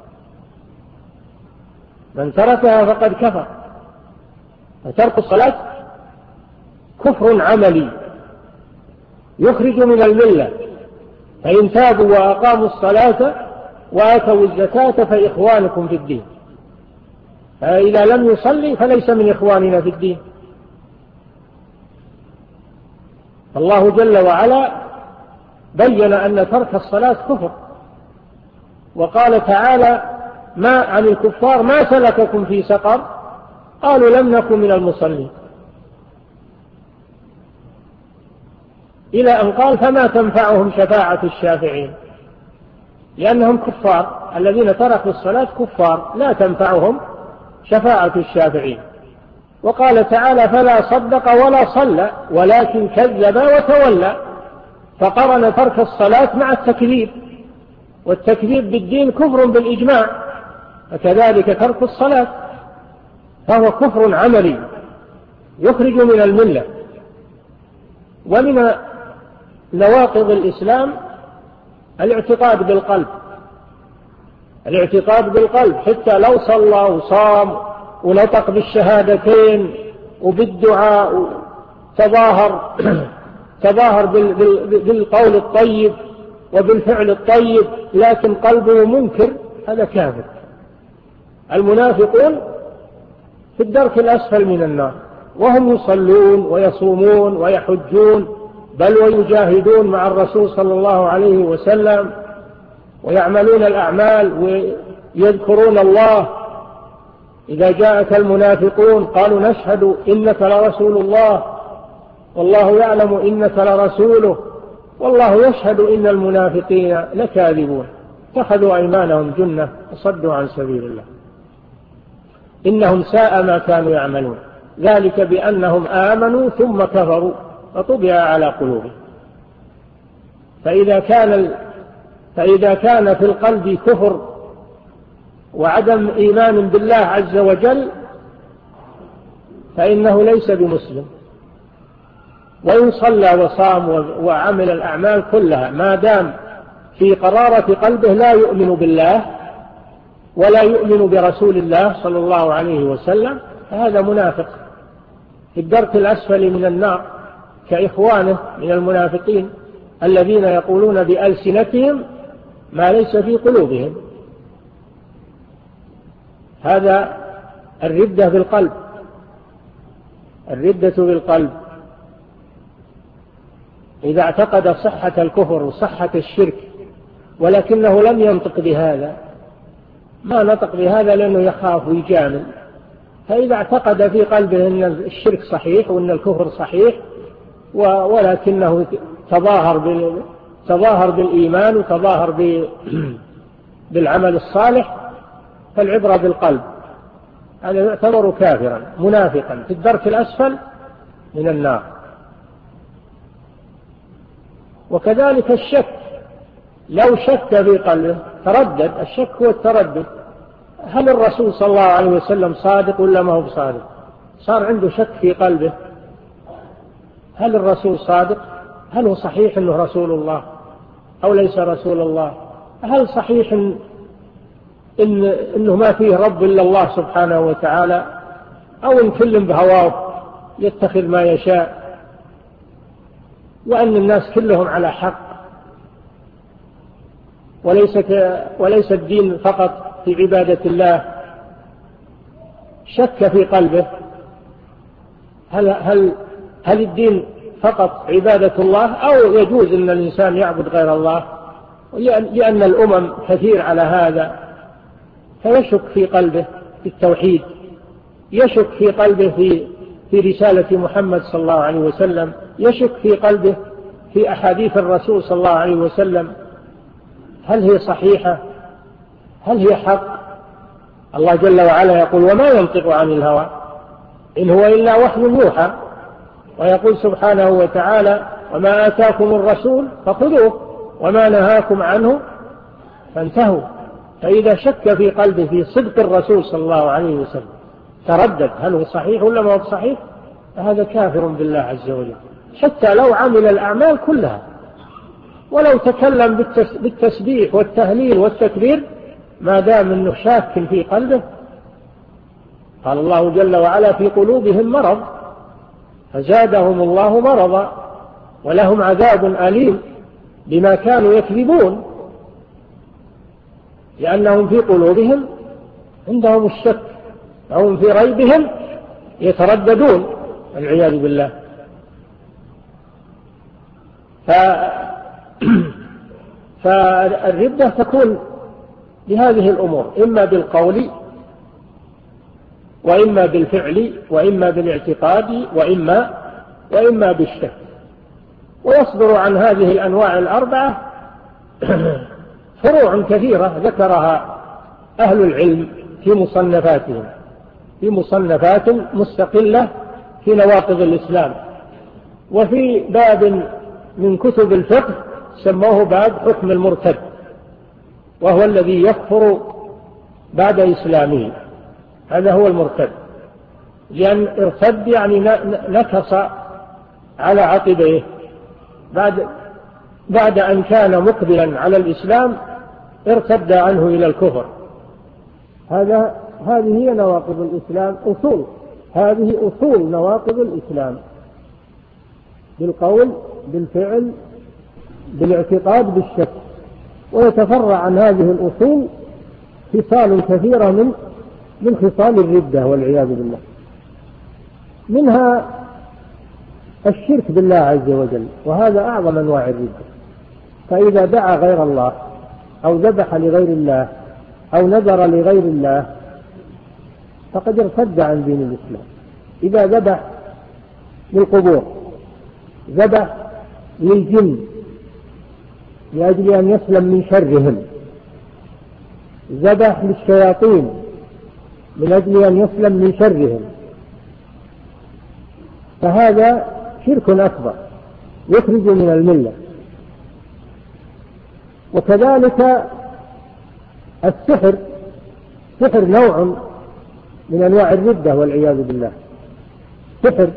Speaker 4: من تركها فقد كفر. فترك الصلاة كفر عملي يخرج من الملة. فإن تابوا وأقاموا الصلاة وآتوا الزكاة فإخوانكم في الدين. فإذا لم يصلي فليس من إخواننا في الدين. الله جل وعلا بين أن ترك الصلاة كفر، وقال تعالى: ما عن الكفار ما سلككم في سقر؟ قالوا لم نكن من المصلين، إلى أن قال: فما تنفعهم شفاعة الشافعين، لأنهم كفار الذين تركوا الصلاة كفار لا تنفعهم شفاعة الشافعين. وقال تعالى فلا صدق ولا صلى ولكن كذب وتولى، فقرن ترك الصلاة مع التكذيب، والتكذيب بالدين كفر بالإجماع، فكذلك ترك الصلاة فهو كفر عملي يخرج من الملة. ومن نواقض الإسلام الاعتقاد بالقلب، الاعتقاد بالقلب حتى لو صلى وصام ونطق بالشهادتين وبالدعاء تظاهر بالقول الطيب وبالفعل الطيب لكن قلبه منكر، هذا كافر. المنافقون في الدرك الأسفل من النار، وهم يصلون ويصومون ويحجون بل ويجاهدون مع الرسول صلى الله عليه وسلم ويعملون الأعمال ويذكرون الله. إذا جاءك المنافقون قالوا نشهد إنك لرسول الله والله يعلم إنك لرسوله والله يشهد إن المنافقين لكاذبون اتخذوا أيمانهم جنة وصدوا عن سبيل الله إنهم ساء ما كانوا يعملون ذلك بأنهم آمنوا ثم كفروا فطبع على قلوبهم. فإذا كان في القلب كفر وعدم إيمان بالله عز وجل فإنه ليس بمسلم، وإن صلى وصام وعمل الأعمال كلها ما دام في قرارة قلبه لا يؤمن بالله ولا يؤمن برسول الله صلى الله عليه وسلم فهذا منافق في الدرك الأسفل من النار، كإخوانه من المنافقين الذين يقولون بألسنتهم ما ليس في قلوبهم. هذا الردة بالقلب، الردة بالقلب. إذا اعتقد صحة الكفر وصحة الشرك ولكنه لم ينطق بهذا، ما نطق بهذا لأنه يخاف ويجامل، فإذا اعتقد في قلبه أن الشرك صحيح وأن الكفر صحيح ولكنه تظاهر بالإيمان وتظاهر بالعمل الصالح فالعبرة بالقلب، هذا يعتبر كافرا منافقا في الدرك الأسفل من النار. وكذلك الشك، لو شك في قلبه تردد، الشك هو التردد، هل الرسول صلى الله عليه وسلم صادق ولا ما هو صادق؟ صار عنده شك في قلبه، هل الرسول صادق؟ هل هو صحيح أنه رسول الله أو ليس رسول الله؟ هل صحيح إنه ما فيه رب إلا الله سبحانه وتعالى، أو إن كل بهواه يتخذ ما يشاء وأن الناس كلهم على حق وليس الدين فقط في عبادة الله؟ شك في قلبه هل الدين فقط عبادة الله أو يجوز أن الإنسان يعبد غير الله؟ لأن الأمم كثير على هذا، فيشك في قلبه في التوحيد، يشك في قلبه في رسالة محمد صلى الله عليه وسلم، يشك في قلبه في أحاديث الرسول صلى الله عليه وسلم، هل هي صحيحة؟ هل هي حق؟ الله جل وعلا يقول وما ينطق عن الهوى إن هو إلا وحي يوحى، ويقول سبحانه وتعالى وما آتاكم الرسول فخذوه وما نهاكم عنه فانتهوا. فإذا شك في قلبه في صدق الرسول صلى الله عليه وسلم تردد هل هو صحيح ولا ما هو صحيح، فهذا كافر بالله عز وجل حتى لو عمل الأعمال كلها ولو تكلم بالتسبيح والتهليل والتكبير ما دام أنه شاك في قلبه. قال الله جل وعلا في قلوبهم مرض فزادهم الله مرضا ولهم عذاب أليم بما كانوا يكذبون، لأنهم في قلوبهم عندهم الشك وهم في ريبهم يترددون والعياذ بالله. فالردة تكون بهذه الأمور، إما بالقول وإما بالفعل وإما بالاعتقاد وإما بالشك. ويصدر عن هذه الأنواع الأربعة فروع كثيرة ذكرها أهل العلم في مصنفاتهم، في مصنفات مستقلة في نواقض الإسلام. وفي باب من كتب الفقه سموه باب حكم المرتد، وهو الذي يكفر بعد إسلامه، هذا هو المرتد، لأن ارتد يعني نكص على عقبيه بعد أن كان مقبلا على الإسلام ارتد عنه إلى الكفر. هذه هي نواقض الإسلام هذه أصول نواقض الإسلام، بالقول بالفعل بالاعتقاد بالشك. ويتفرع عن هذه الأصول خصال كثيرة من خصال الردة والعياذ بالله، منها الشرك بالله عز وجل، وهذا أعظم أنواع الردة. فإذا دعا غير الله أو ذبح لغير الله أو نذر لغير الله فقد ارتد عن دين الإسلام. إذا ذبح للقبور، ذبح للجن لأجل أن يسلم من شرهم، ذبح للشياطين من أجل أن يسلم من شرهم، فهذا شرك أكبر يخرج من الملة. وكذلك السحر نوع من أنواع الردة والعياذ بالله. سحر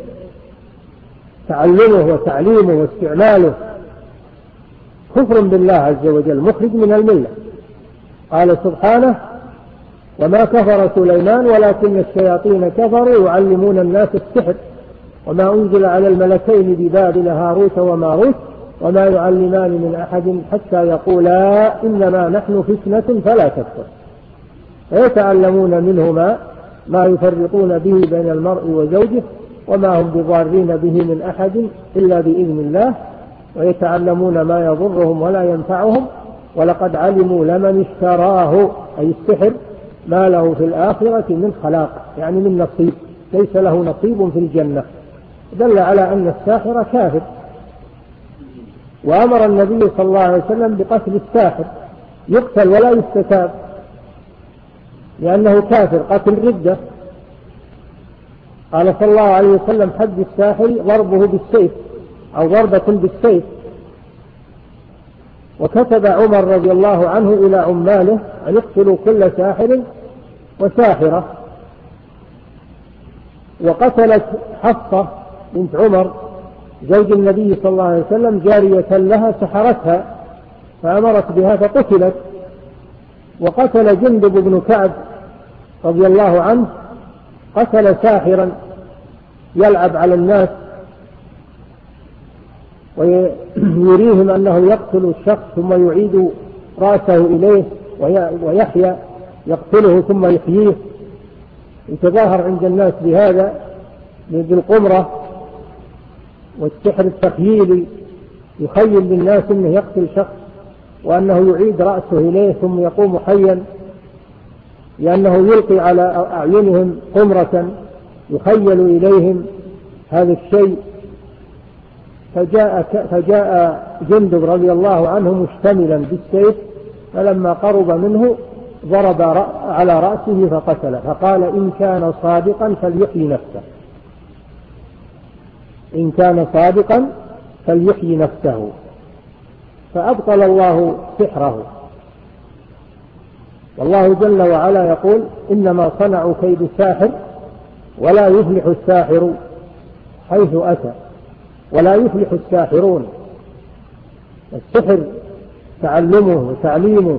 Speaker 4: تعلمه وتعليمه واستعماله كفر بالله عز وجل مخرج من الملة. قال سبحانه: وما كفر سليمان ولكن الشياطين كفروا يعلمون الناس السحر وما أنزل على الملكين ببابل هاروت وماروت وما يعلمان من أحد حتى يقولا إنما نحن فتنة فلا تكفر ويتعلمون منهما ما يفرقون به بين المرء وزوجه وما هم بضارين به من أحد إلا بإذن الله ويتعلمون ما يضرهم ولا ينفعهم ولقد علموا لمن اشتراه أي السحر ما له في الآخرة من خلاق، يعني من نصيب، ليس له نصيب في الجنة. دل على أن الساحر كافر. وأمر النبي صلى الله عليه وسلم بقتل الساحر، يقتل ولا يستتاب لأنه كافر قتل ردة. قال صلى الله عليه وسلم: حد الساحر ضربه بالسيف أو ضربة بالسيف. وكتب عمر رضي الله عنه إلى عماله أن يقتلوا كل ساحر وساحرة. وقتلت حفصة بنت عمر زوج النبي صلى الله عليه وسلم جارية لها سحرتها فأمرت بها فقتلت. وقتل جندب بن كعب رضي الله عنه قتل ساحرا يلعب على الناس ويريهم أنه يقتل الشخص ثم يعيد رأسه إليه ويحيى، يقتله ثم يحييه، يتظاهر عند الناس بهذا بالقمرة والسحر التخييلي، يخيل للناس أنه يقتل شخص وأنه يعيد رأسه إليه ثم يقوم حيا، لأنه يلقي على أعينهم قمرة يخيل إليهم هذا الشيء. فجاء جندب رضي الله عنه مشتملا بالسيف، فلما قرب منه ضرب على رأسه فقتله، فقال: إن كان صادقا فليحيي نفسه، إن كان صادقا فليحيي نفسه. فأبطل الله سحره. والله جل وعلا يقول: إنما صنعوا كيد ساحر ولا يفلح الساحر حيث أتى، ولا يفلح الساحرون. السحر تعلمه وتعليمه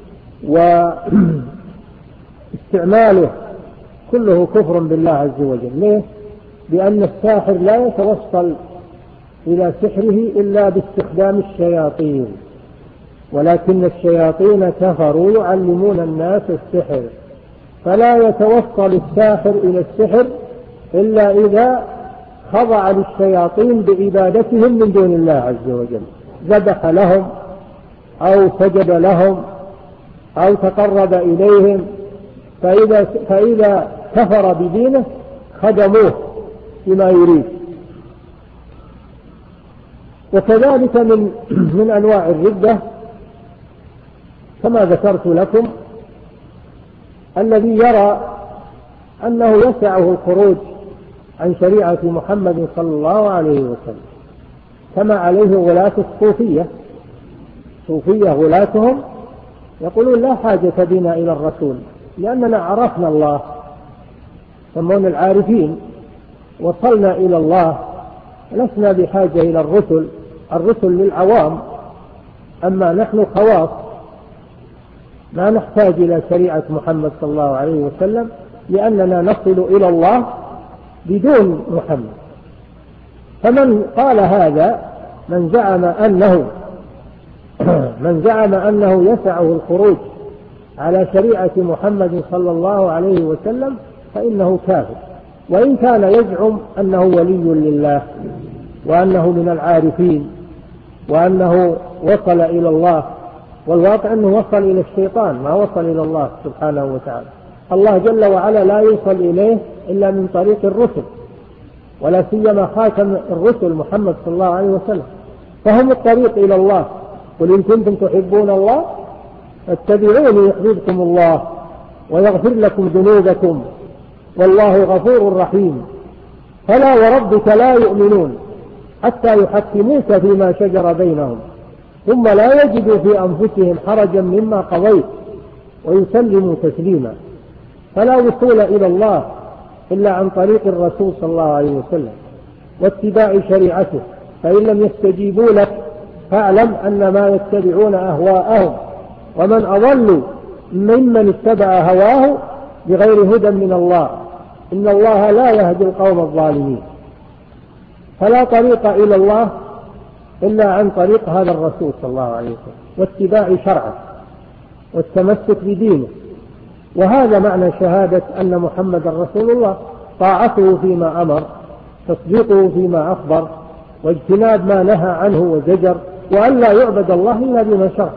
Speaker 4: واستعماله كله كفر بالله عز وجل. ليه؟ لأن الساحر لا يتوصل إلى سحره إلا باستخدام الشياطين، ولكن الشياطين كفروا يعلمون الناس السحر، فلا يتوصل الساحر إلى السحر إلا إذا خضع للشياطين بعبادتهم من دون الله عز وجل، ذبح لهم أو سجد لهم أو تقرب إليهم، فإذا كفر بدينه خدموه بما يريد. وكذلك من أنواع الردة كما ذكرت لكم الذي يرى أنه يسعه الخروج عن شريعة محمد صلى الله عليه وسلم، كما عليه غلاة الصوفية. صوفية غلاتهم يقولون لا حاجة بنا إلى الرسول لأننا عرفنا الله، يسمون العارفين، وصلنا إلى الله، لسنا بحاجة إلى الرسل. الرسل للعوام، أما نحن خواص ما نحتاج إلى شريعة محمد صلى الله عليه وسلم لأننا نصل إلى الله بدون محمد. فمن قال هذا من زعم أنه يسعه الخروج على شريعة محمد صلى الله عليه وسلم فإنه كافر، وإن كان يزعم أنه ولي لله وأنه من العارفين وأنه وصل إلى الله، والواقع أنه وصل إلى الشيطان ما وصل إلى الله سبحانه وتعالى. الله جل وعلا لا يوصل إليه إلا من طريق الرسل، ولا سيما خاتم الرسل محمد صلى الله عليه وسلم، فهم الطريق إلى الله. قل إن كنتم تحبون الله فاتبعوني يحببكم الله ويغفر لكم ذنوبكم والله غفور رحيم. فلا وربك لا يؤمنون حتى يحكموك فيما شجر بينهم ثم لا يجدوا في أنفسهم حرجا مما قضيت ويسلموا تسليما. فلا وصول إلى الله إلا عن طريق الرسول صلى الله عليه وسلم واتباع شريعته، فإن لم يستجيبوا لك فاعلم أن ما يتبعون أهواءهم، ومن أضل ممن اتبع هواه بغير هدى من الله، إن الله لا يهدي القوم الظالمين. فلا طريق إلى الله إلا عن طريق هذا الرسول صلى الله عليه وسلم واتباع شرعه والتمسك بدينه. وهذا معنى شهادة أن محمد رسول الله، طاعته فيما أمر، تصديقه فيما أخبر، واجتناب ما نهى عنه وزجر، وأن لا يعبد الله إلا بما شرع.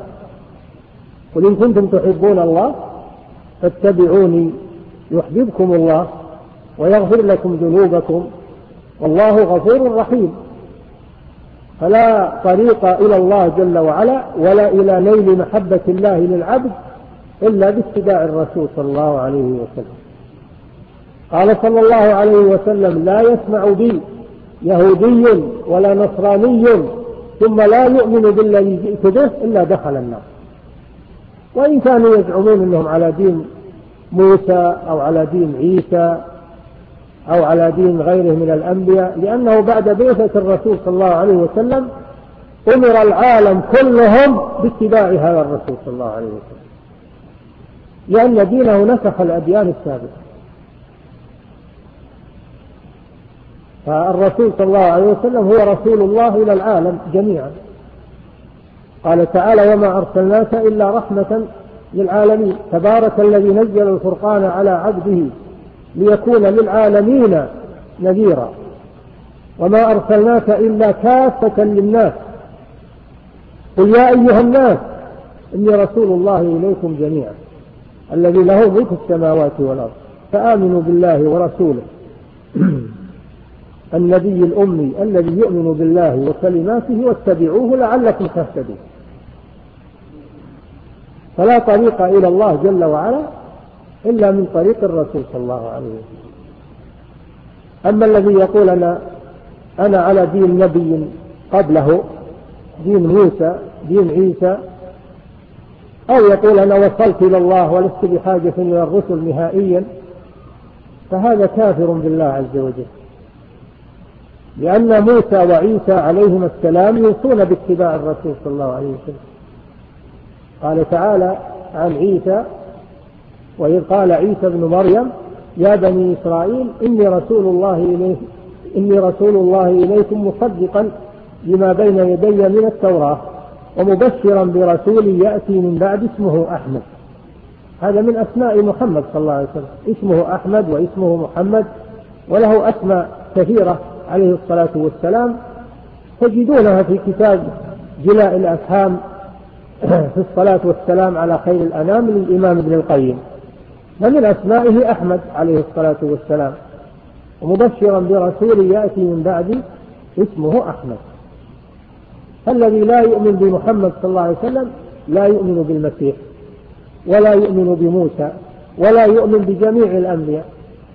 Speaker 4: قل إن كنتم تحبون الله فاتبعوني يحببكم الله ويغفر لكم ذنوبكم والله غفور رحيم. فلا طريق إلى الله جل وعلا ولا إلى نيل محبة الله للعبد إلا باتباع الرسول صلى الله عليه وسلم. قال صلى الله عليه وسلم: لا يسمع بي يهودي ولا نصراني ثم لا يؤمن بالذي جئت به إلا دخل النار. وإن كانوا يزعمون أنهم على دين موسى أو على دين عيسى أو على دين غيره من الأنبياء، لأنه بعد بعثة الرسول صلى الله عليه وسلم أمر العالم كلهم باتباع هذا الرسول صلى الله عليه وسلم، لأن دينه نسخ الأديان السابقة. فالرسول صلى الله عليه وسلم هو رسول الله إلى العالم جميعا. قال تعالى: وما أرسلناك إلا رحمة للعالمين، تبارك الذي نزل الفرقان على عبده ليكون للعالمين نذيرا، وما أرسلناك إلا كافة للناس، قل يا أيها الناس إني رسول الله إليكم جميعا الذي له ملك السماوات والأرض، فآمنوا بالله ورسوله النبي الأمي الذي يؤمن بالله وكلماته واتبعوه لعلكم تهتدون. فلا طريق إلى الله جل وعلا إلا من طريق الرسول صلى الله عليه وسلم. أما الذي يقول أنا على دين نبي قبله، دين موسى، دين عيسى، أو يقول أنا وصلت إلى الله ولست بحاجة إلى الرسل نهائيا، فهذا كافر بالله عز وجل، لأن موسى وعيسى عليهما السلام يوصون باتباع الرسول صلى الله عليه وسلم. قال تعالى عن عيسى: وإذ قال عيسى ابن مريم يا بني إسرائيل إني رسول الله إليكم مصدقا لما بين يدي من التوراة ومبشرا برسول يأتي من بعد اسمه أحمد. هذا من أسماء محمد صلى الله عليه وسلم، اسمه أحمد واسمه محمد، وله أسماء كثيرة عليه الصلاة والسلام تجدونها في كتاب جلاء الأفهام في الصلاة والسلام على خير الأنام للإمام ابن القيم. ومن أسمائه أحمد عليه الصلاة والسلام، ومبشرا برسول يأتي من بعد اسمه أحمد. الذي لا يؤمن بمحمد صلى الله عليه وسلم لا يؤمن بالمسيح ولا يؤمن بموسى ولا يؤمن بجميع الأنبياء.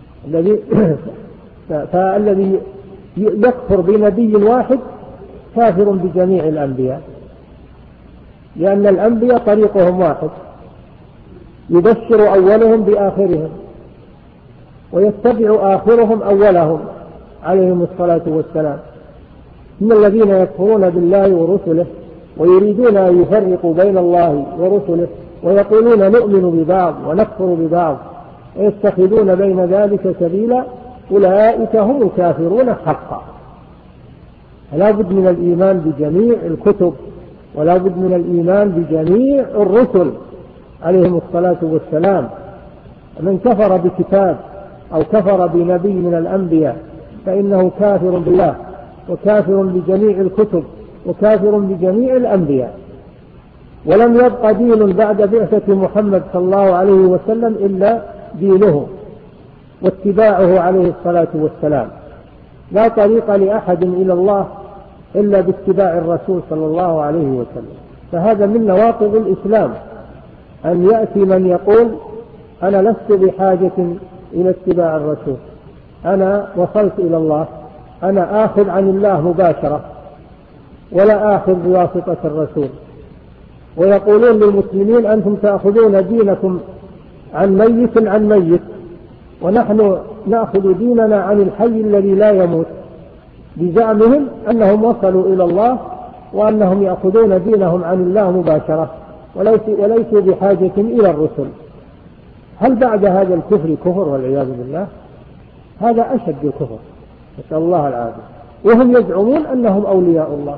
Speaker 4: فالذي يكفر بنبي واحد كافر بجميع الأنبياء، لأن الأنبياء طريقهم واحد، يبشر أولهم بآخرهم ويتبع آخرهم أولهم عليهم الصلاة والسلام. من الذين يكفرون بالله ورسله ويريدون أن يفرقوا بين الله ورسله ويقولون نؤمن ببعض ونكفر ببعض ويتخذون بين ذلك سبيلا، أولئك هم الكافرون حقا. فلا بد من الإيمان بجميع الكتب ولا بد من الإيمان بجميع الرسل عليهم الصلاة والسلام. من كفر بكتاب أو كفر بنبي من الأنبياء فإنه كافر بالله وكافر بجميع الكتب وكافر بجميع الأنبياء. ولم يبق دين بعد بعثة محمد صلى الله عليه وسلم إلا دينه واتباعه عليه الصلاة والسلام. لا طريق لأحد إلى الله إلا باتباع الرسول صلى الله عليه وسلم. فهذا من نواقض الإسلام أن يأتي من يقول أنا لست بحاجة إلى اتباع الرسول، أنا وصلت إلى الله، أنا آخذ عن الله مباشرة ولا آخذ بواسطة الرسول. ويقولون للمسلمين أنتم تأخذون دينكم عن ميت ونحن نأخذ ديننا عن الحي الذي لا يموت، بزعمهم أنهم وصلوا إلى الله وأنهم يأخذون دينهم عن الله مباشرة وليسوا بحاجة إلى الرسل. هل بعد هذا الكفر كفر والعياذ بالله؟ هذا أشد الكفر، نسأل الله العافية. وهم يزعمون أنهم أولياء الله.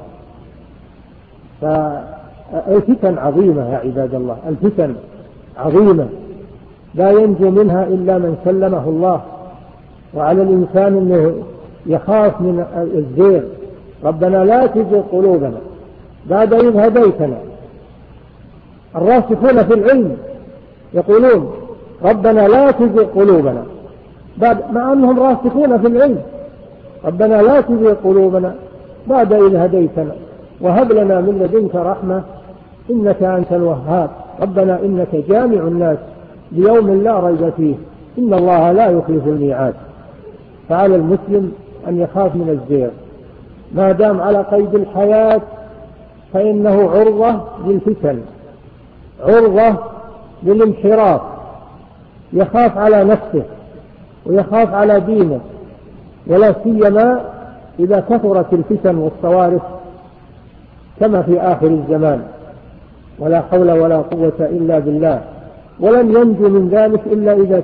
Speaker 4: فالفتن عظيمة يا عباد الله، الفتن عظيمة لا ينجو منها إلا من سلمه الله. وعلى الإنسان أنه يخاف من الزيغ. ربنا لا تزغ قلوبنا بعد إذ هديتنا. الراسخون في العلم يقولون ربنا لا تزغ قلوبنا، مع أنهم راسخون في العلم. ربنا لا تزغ قلوبنا بعد إذ هديتنا وهب لنا من لدنك رحمة إنك أنت الوهاب. ربنا إنك جامع الناس ليوم لا ريب فيه إن الله لا يخلف الميعاد. فعلى المسلم أن يخاف من الزيغ ما دام على قيد الحياة، فإنه عرضة للفتن، عرضة للانحراف. يخاف على نفسه ويخاف على دينه، ولا سيما إذا كثرت الفتن والصوارف كما في آخر الزمان. ولا حول ولا قوة إلا بالله. ولن ينجو من ذلك إلا إذا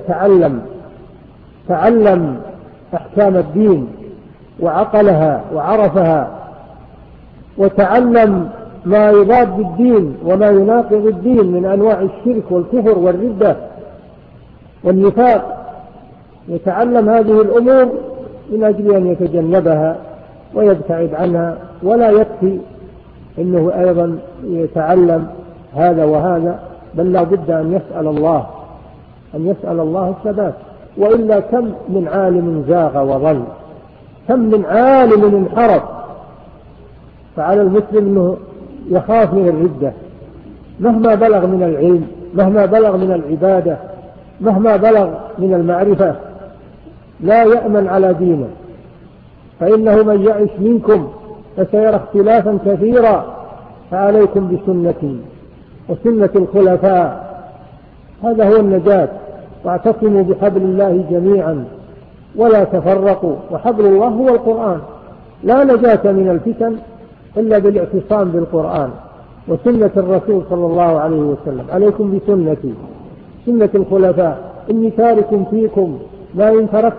Speaker 4: تعلم أحكام الدين وعقلها وعرفها، وتعلم ما يضاد الدين وما يناقض الدين من أنواع الشرك والكفر والردة والنفاق. يتعلم هذه الأمور من أجل أن يتجنبها ويبتعد عنها. ولا يكفي إنه أيضا يتعلم هذا وهذا، بل لا بد أن يسأل الله الثبات. وإلا كم من عالم زاغ وضل، كم من عالم انحرف. فعلى المسلم أنه يخاف من الردة مهما بلغ من العلم، مهما بلغ من العبادة، مهما بلغ من المعرفة، لا يأمن على دينه. فإنه من يعش منكم فسيرى اختلافا كثيرا، فعليكم بسنتي وسنة الخلفاء. هذا هو النجاة. واعتصموا بحبل الله جميعا ولا تفرقوا، وحبل الله هو القرآن. لا نجاة من الفتن إلا بالاعتصام بالقرآن وسنة الرسول صلى الله عليه وسلم. عليكم بسنتي سنة الخلفاء. إني تارك فيكم ما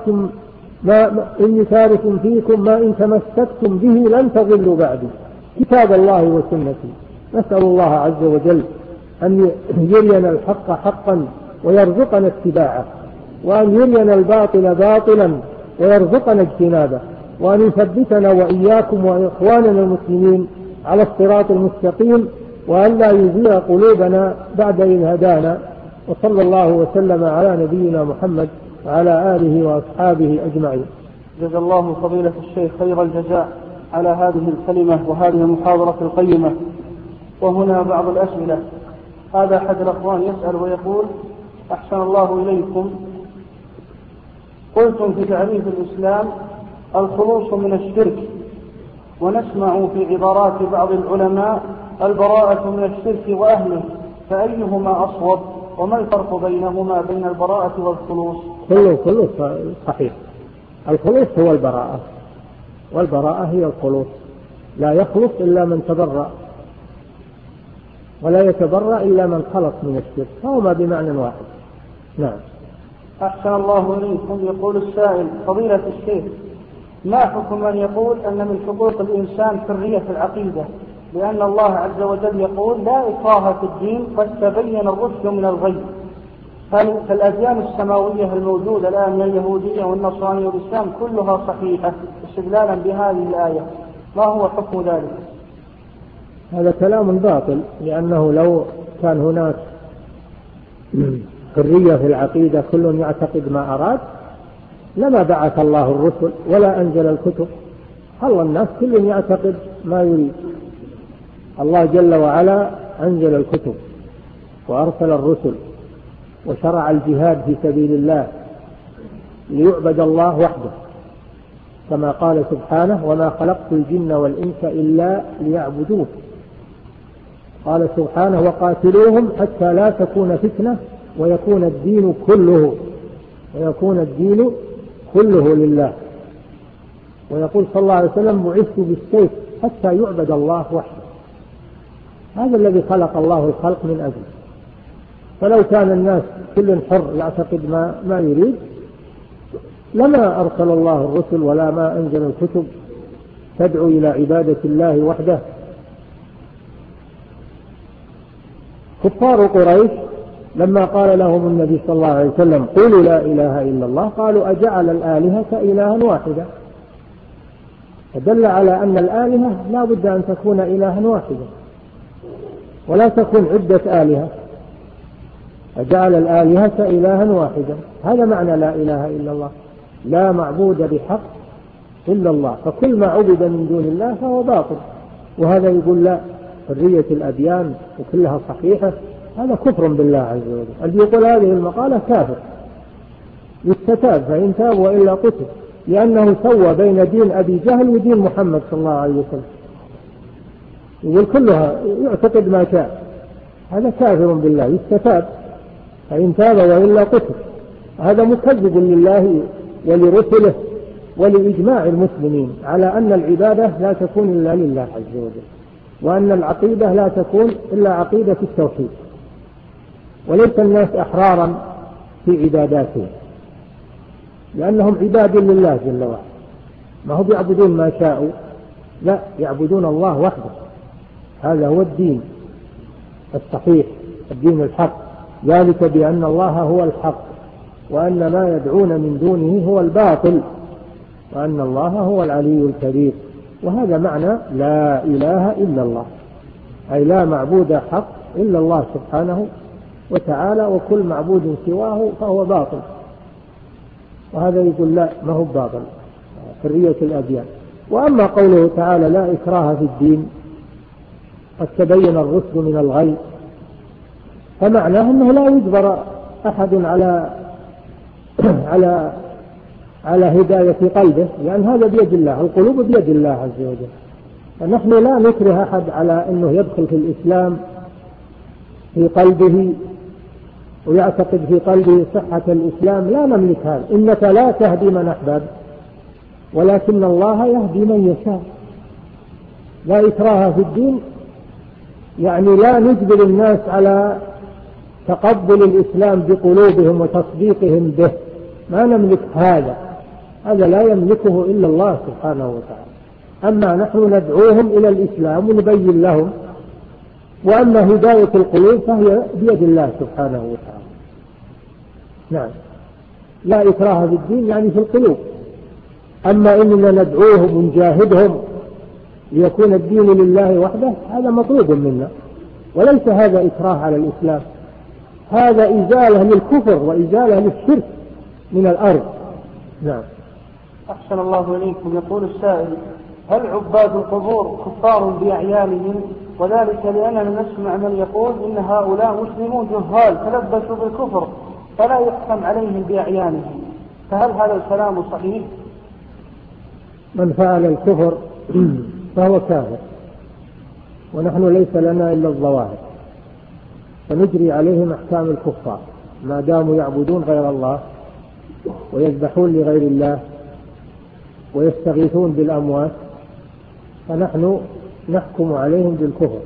Speaker 4: إن تمسكتم به لن تضلوا بعدي، كتاب الله وسنتي. نسأل الله عز وجل أن يرينا الحق حقا ويرزقنا اتباعه، وأن يرينا الباطل باطلا ويرزقنا اجتنابه، وأن يثبتنا وإياكم وإخواننا المسلمين على الصراط المستقيم، وأن لا يزيغ قلوبنا بعد إذ هدانا. وصلى الله وسلم على نبينا محمد وعلى آله وأصحابه أجمعين.
Speaker 3: جزا الله فضيلة الشيخ خير الجزاء على هذه الكلمة وهذه المحاضرة القيمة. وهنا بعض الأسئلة. هذا أحد الأخوان يسأل ويقول: أحسن الله إليكم، قلتم في تعريف الإسلام الخلوص من الشرك، ونسمع في عبارات بعض العلماء البراءة من الشرك وأهله، فأيهما أصوب؟ وما الفرق بينهما بين البراءة والخلوص؟
Speaker 4: كله صحيح. الخلوص هو البراءة، والبراءة هي الخلوص. لا يخلص إلا من تبرأ، ولا يتبرأ إلا من خلص من الشرك، فهما بمعنى واحد. نعم.
Speaker 3: أحسن الله إليكم. يقول السائل: فضيلة الشيخ، ما حكم من يقول أن من حقوق الإنسان حرية العقيدة، لأن الله عز وجل يقول: لا إكراه في الدين قد تبين الرشد من الغي؟ هل الأديان السماوية الموجودة الآن من اليهودية والنصرانية والإسلام كلها صحيحة استدلالا بهذه الآية؟ ما هو حكم ذلك؟
Speaker 4: هذا كلام باطل، لأنه لو كان هناك حرية في العقيدة كل يعتقد ما أراد لما بعث الله الرسل ولا أنزل الكتب. خلى الناس كل يعتقد ما يريد. الله جل وعلا أنزل الكتب وأرسل الرسل وشرع الجهاد في سبيل الله ليعبد الله وحده، كما قال سبحانه: وما خلقت الجن والإنس إلا ليعبدون. قال سبحانه: وقاتلوهم حتى لا تكون فتنة ويكون الدين كله لله. ويقول صلى الله عليه وسلم: بعثت بالسيف حتى يعبد الله وحده. هذا الذي خلق الله الخلق من أجله. فلو كان الناس كل حر يعتقد ما يريد لما أرسل الله الرسل ولا ما أنزل الكتب تدعو إلى عبادة الله وحده. كفار قريش لما قال لهم النبي صلى الله عليه وسلم: قولوا لا إله إلا الله، قالوا: أجعل الآلهة إلها واحدا؟ فدل على أن الآلهة لا بد أن تكون إلها واحدا ولا تكون عدة آلهة. أجعل الآلهة إلها واحدا، هذا معنى لا إله إلا الله. لا معبود بحق إلا الله، فكل ما عبد من دون الله فهو باطل. وهذا يقول لا، حرية الأديان وكلها صحيحة، هذا كفر بالله عز وجل. الذي يقول هذه المقالة كافر، يستتاب، فإن تاب وإلا قتل، لأنه سوى بين دين أبي جهل ودين محمد صلى الله عليه وسلم. يقول كلها يعتقد ما شاء، هذا كافر بالله، يستتاب، فإن تاب وإلا قتل. هذا مكذب لله ولرسله ولإجماع المسلمين على أن العبادة لا تكون إلا لله عز وجل، وأن العقيدة لا تكون إلا عقيدة التوحيد. وليس الناس أحرارا في عباداتهم، لأنهم عباد لله جل وعلا، ما هم يعبدون ما شاءوا، لا، يعبدون الله وحده. هذا هو الدين الصحيح، الدين الحق، ذلك بأن الله هو الحق وأن ما يدعون من دونه هو الباطل وأن الله هو العلي الكبير. وهذا معنى لا إله إلا الله، أي لا معبود حق إلا الله سبحانه وتعالى، وكل معبود سواه فهو باطل. وهذا يقول لا، ما هو باطل، حرية الأديان. وأما قوله تعالى: لا إكراه في الدين قد تبين الرشد من الغي، فمعناه أنه لا يجبر أحد على هداية قلبه، لأن هذا بيد الله، القلوب بيد الله عز وجل. فنحن لا نكره أحد على أنه يدخل في الإسلام في قلبه ويعتقد في قلبه صحة الإسلام، لا نملك هذا. إنك لا تهدي من أحببت ولكن الله يهدي من يشاء. لا إكراه في الدين، يعني لا نجبر الناس على تقبل الإسلام بقلوبهم وتصديقهم به، ما نملك هذا لا يملكه إلا الله سبحانه وتعالى. أما نحن ندعوهم إلى الإسلام ونبين لهم، وأما هداية القلوب فهي بيد الله سبحانه وتعالى. نعم، لا إكراه في الدين يعني في القلوب. أما إننا ندعوهم ونجاهدهم ليكون الدين لله وحده، هذا مطلوب منا، وليس هذا إكراه على الإسلام، هذا إزالة للكفر وإزالة للشرك من الأرض. نعم.
Speaker 3: أحسن الله إليكم. يقول السائل: هل عباد القبور كفار بأعيانهم وذلك لأننا نسمع من يقول إن هؤلاء مسلمون جهال تلبسوا بالكفر فلا يحكم عليهم بأعيانهم، فهل هذا الكلام صحيح؟
Speaker 4: من فعل الكفر فهو كافر، ونحن ليس لنا إلا الظواهر، فنجري عليهم أحكام الكفار ما داموا يعبدون غير الله ويذبحون لغير الله ويستغيثون بالأموات، فنحن نحكم عليهم بالكفر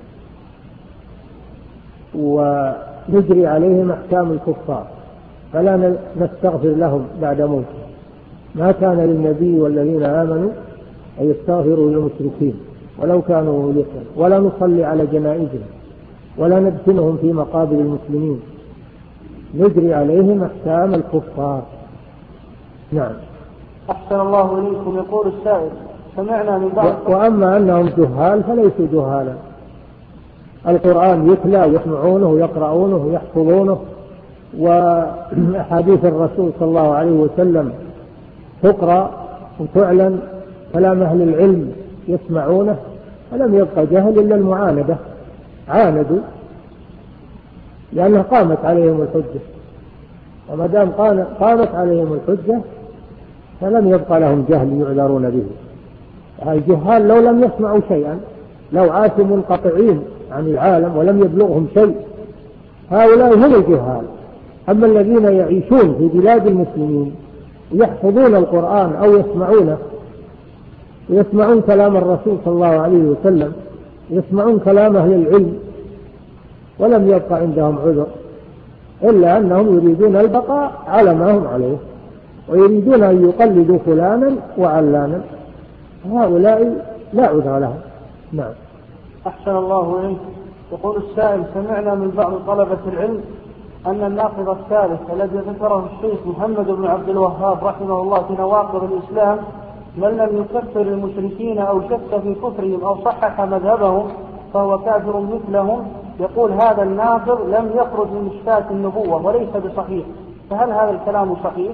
Speaker 4: ونجري عليهم أحكام الكفار، فلا نستغفر لهم بعد موتهم. ما كان للنبي والذين آمنوا أن يستغفروا للمشركين ولو كانوا أولي قربى، ولا نصلي على جنائزهم ولا ندفنهم في مقابر المسلمين، نجري عليهم أحكام الكفار. نعم.
Speaker 3: أحسن الله إليكم. يقول السائل: سمعنا من بعض
Speaker 4: وأما أنهم جهال فليسوا جهالا، القرآن يتلى ويسمعونه ويقرؤونه ويحفظونه، وأحاديث الرسول صلى الله عليه وسلم تقرأ وتعلن، كلام أهل العلم يسمعونه، فلم يبقى جهل إلا المعاندة، عاندوا لأنها قامت عليهم الحجة، وما دام قامت عليهم الحجة فلم يبقى لهم جهل يعذرون به. الجهال لو لم يسمعوا شيئا، لو عاشوا منقطعين عن العالم ولم يبلغهم شيء، هؤلاء هم الجهال. أما الذين يعيشون في بلاد المسلمين يحفظون القرآن أو يسمعونه، ويسمعون كلام الرسول صلى الله عليه وسلم، يسمعون كلام أهل العلم، ولم يبقى عندهم عذر إلا أنهم يريدون البقاء على ما هم عليه، ويريدون أن يقلدوا فلانا وعلانا، هؤلاء لا عذر لهم. نعم.
Speaker 3: أحسن الله إليك. يقول السائل: سمعنا من بعض طلبة العلم أن الناقض الثالث الذي ذكره الشيخ محمد بن عبد الوهاب رحمه الله في نواقض الإسلام: من لم يكفر المشركين أو شك في كفرهم أو صحح مذهبهم فهو كافر مثلهم. يقول هذا الناقض لم يخرج من مشكاة النبوة وليس بصحيح، فهل هذا الكلام صحيح؟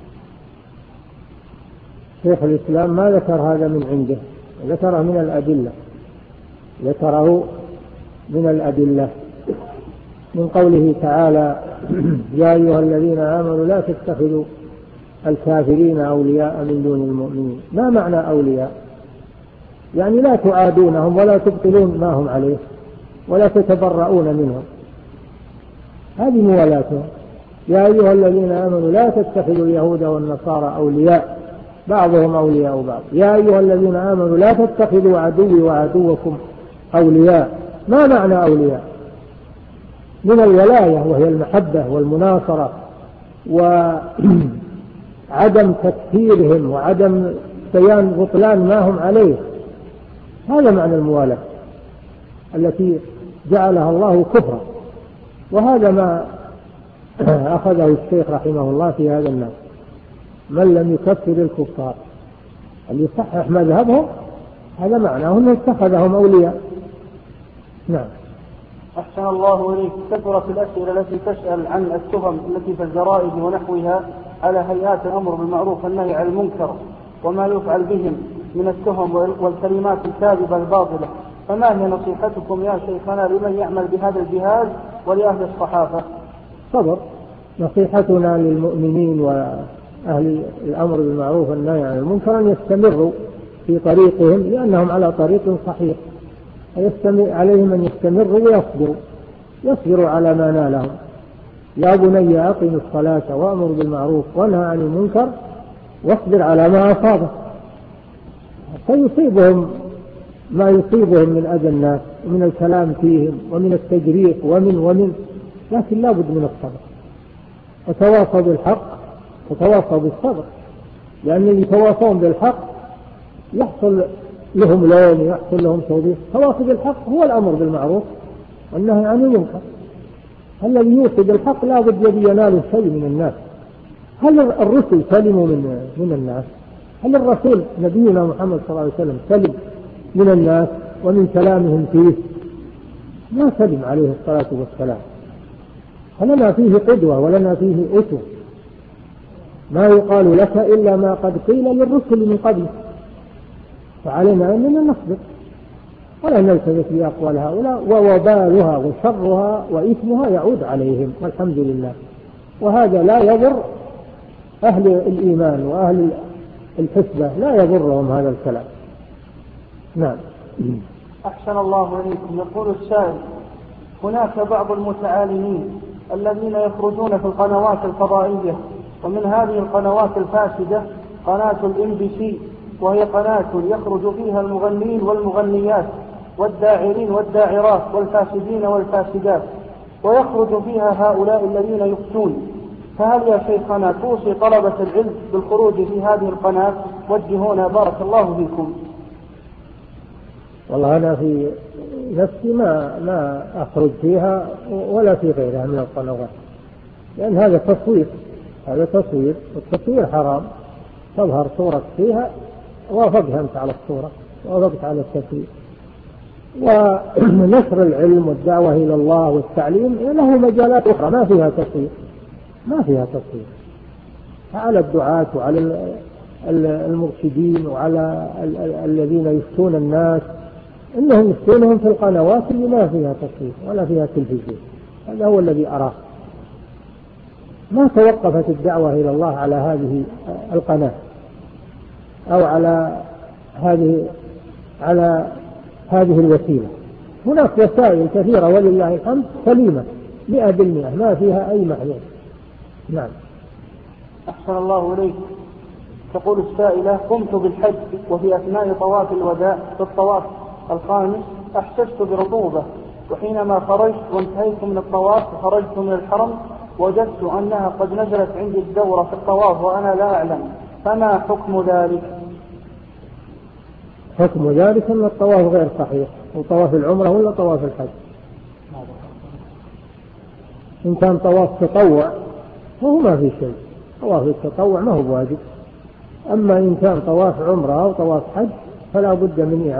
Speaker 4: شيخ الإسلام ما ذكر هذا من عنده، ذكره من الأدلة، ذكره من الأدلة من قوله تعالى: يا أيها الذين آمنوا لا تتخذوا الكافرين أولياء من دون المؤمنين. ما معنى أولياء؟ يعني لا تعادونهم ولا تبطلون ما هم عليه ولا تتبرؤون منهم، هذه موالاتهم. يا أيها الذين آمنوا لا تتخذوا اليهود والنصارى أولياء بعضهم أولياء بعض. يا أيها الذين آمنوا لا تتخذوا عدوي وعدوكم أولياء. ما معنى أولياء؟ من الولاية وهي المحبة والمناصرة وعدم تكفيرهم وعدم بيان بطلان ما هم عليه، هذا معنى الموالاة التي جعلها الله كفرا، وهذا ما أخذه الشيخ رحمه الله في هذا النص: من لم يكفر الكفار اللي يصحح مذهبهم، هذا معناه أنه اتخذهم أولياء. نعم.
Speaker 3: أحسن الله إليك. كثرت الأسئلة التي تسأل عن التهم التي في الجرائد ونحوها على هيئات الأمر بالمعروف والنهي عن المنكر وما يفعل بهم من التهم والكلمات الكاذبة الباطلة، فما هي نصيحتكم يا شيخنا لمن يعمل بهذا الجهاز ولأهل الصحافة؟
Speaker 4: صبر. نصيحتنا للمؤمنين وأهل الأمر بالمعروف والنهي عن المنكر أن يستمروا في طريقهم لأنهم على طريق صحيح، عليهم أن يستمروا ويصبروا على ما نالهم. يا بني أقم الصلاة وأمر بالمعروف وانهى عن المنكر واصبر على ما أصابك، فيصيبهم ما يصيبهم من أذى الناس ومن الكلام فيهم ومن التجريح ومن لكن لا بد من الصبر، وتواصوا بالحق وتواصوا بالصبر، لأن اللي يتواصون بالحق يحصل لهم لوم ويحصل لهم توبيخ. تواصي بالحق هو الأمر بالمعروف والنهي عن المنكر. الذي يوصي بالحق لا بد ينال شيء من الناس. هل الرسل سلموا من الناس؟ هل الرسول نبينا محمد صلى الله عليه وسلم سلم من الناس ومن كلامهم فيه؟ ما سلم عليه الصلاة والسلام. فلنا فيه قدوة ولنا فيه أسوة، ما يقال لك إلا ما قد قيل للرسل من قبل، فعلينا أننا نصبر ولا نلتفت بأقوال هؤلاء، ووبالها وشرها وإثمها يعود عليهم والحمد لله. وهذا لا يضر أهل الإيمان وأهل الحسبة، لا يضرهم هذا الكلام. نعم.
Speaker 3: أحسن الله إليكم. يقول السائل: هناك بعض المتعالمين الذين يخرجون في القنوات الفضائية، ومن هذه القنوات الفاسدة قناة الMBC، وهي قناة يخرج فيها المغنين والمغنيات والداعرين والداعرات والفاسدين والفاسدات، ويخرج فيها هؤلاء الذين يفتون. فهل يا شيخنا توصي طلبة العلم بالخروج في هذه القناة؟ وجهونا بارك الله فيكم.
Speaker 4: والله أنا في نفسي ما أخرج فيها ولا في غيرها من القنوات، لأن هذا تصوير، والتصوير حرام. تظهر صورة فيها وافقها أنت على الصورة، وافقت على التصوير. ونشر العلم والدعوة إلى الله والتعليم له مجالات أخرى ما فيها تصوير. على الدعاة وعلى المرشدين وعلى الذين يفتون الناس إنهم يفتونهم في القنوات اللي ما فيها تصوير ولا فيها تلفزيون. هذا هو الذي أراه. ما توقفت الدعوة إلى الله على هذه القناة أو على هذه الوسيلة. هناك وسائل كثيرة ولله الحمد سليمة 100%، ما فيها أي محذور. نعم.
Speaker 3: أحسن الله إليك. تقول السائلة: قمت بالحج وفي أثناء طواف الوداع في الطواف الخامس أحسست برطوبة، وحينما خرجت وانتهيت من الطواف وخرجت من الحرم وجدت أنها قد نزلت عندي الدورة في الطواف وأنا لا أعلم، فما حكم ذلك؟
Speaker 4: حكم ذلك أن الطواف غير صحيح، وطواف العمرة ولا طواف الحج. إن كان طواف تطوع فهو ما في شيء، طواف التطوع ما هو واجب. أما إن كان طواف عمرة أو طواف حج فلا بد من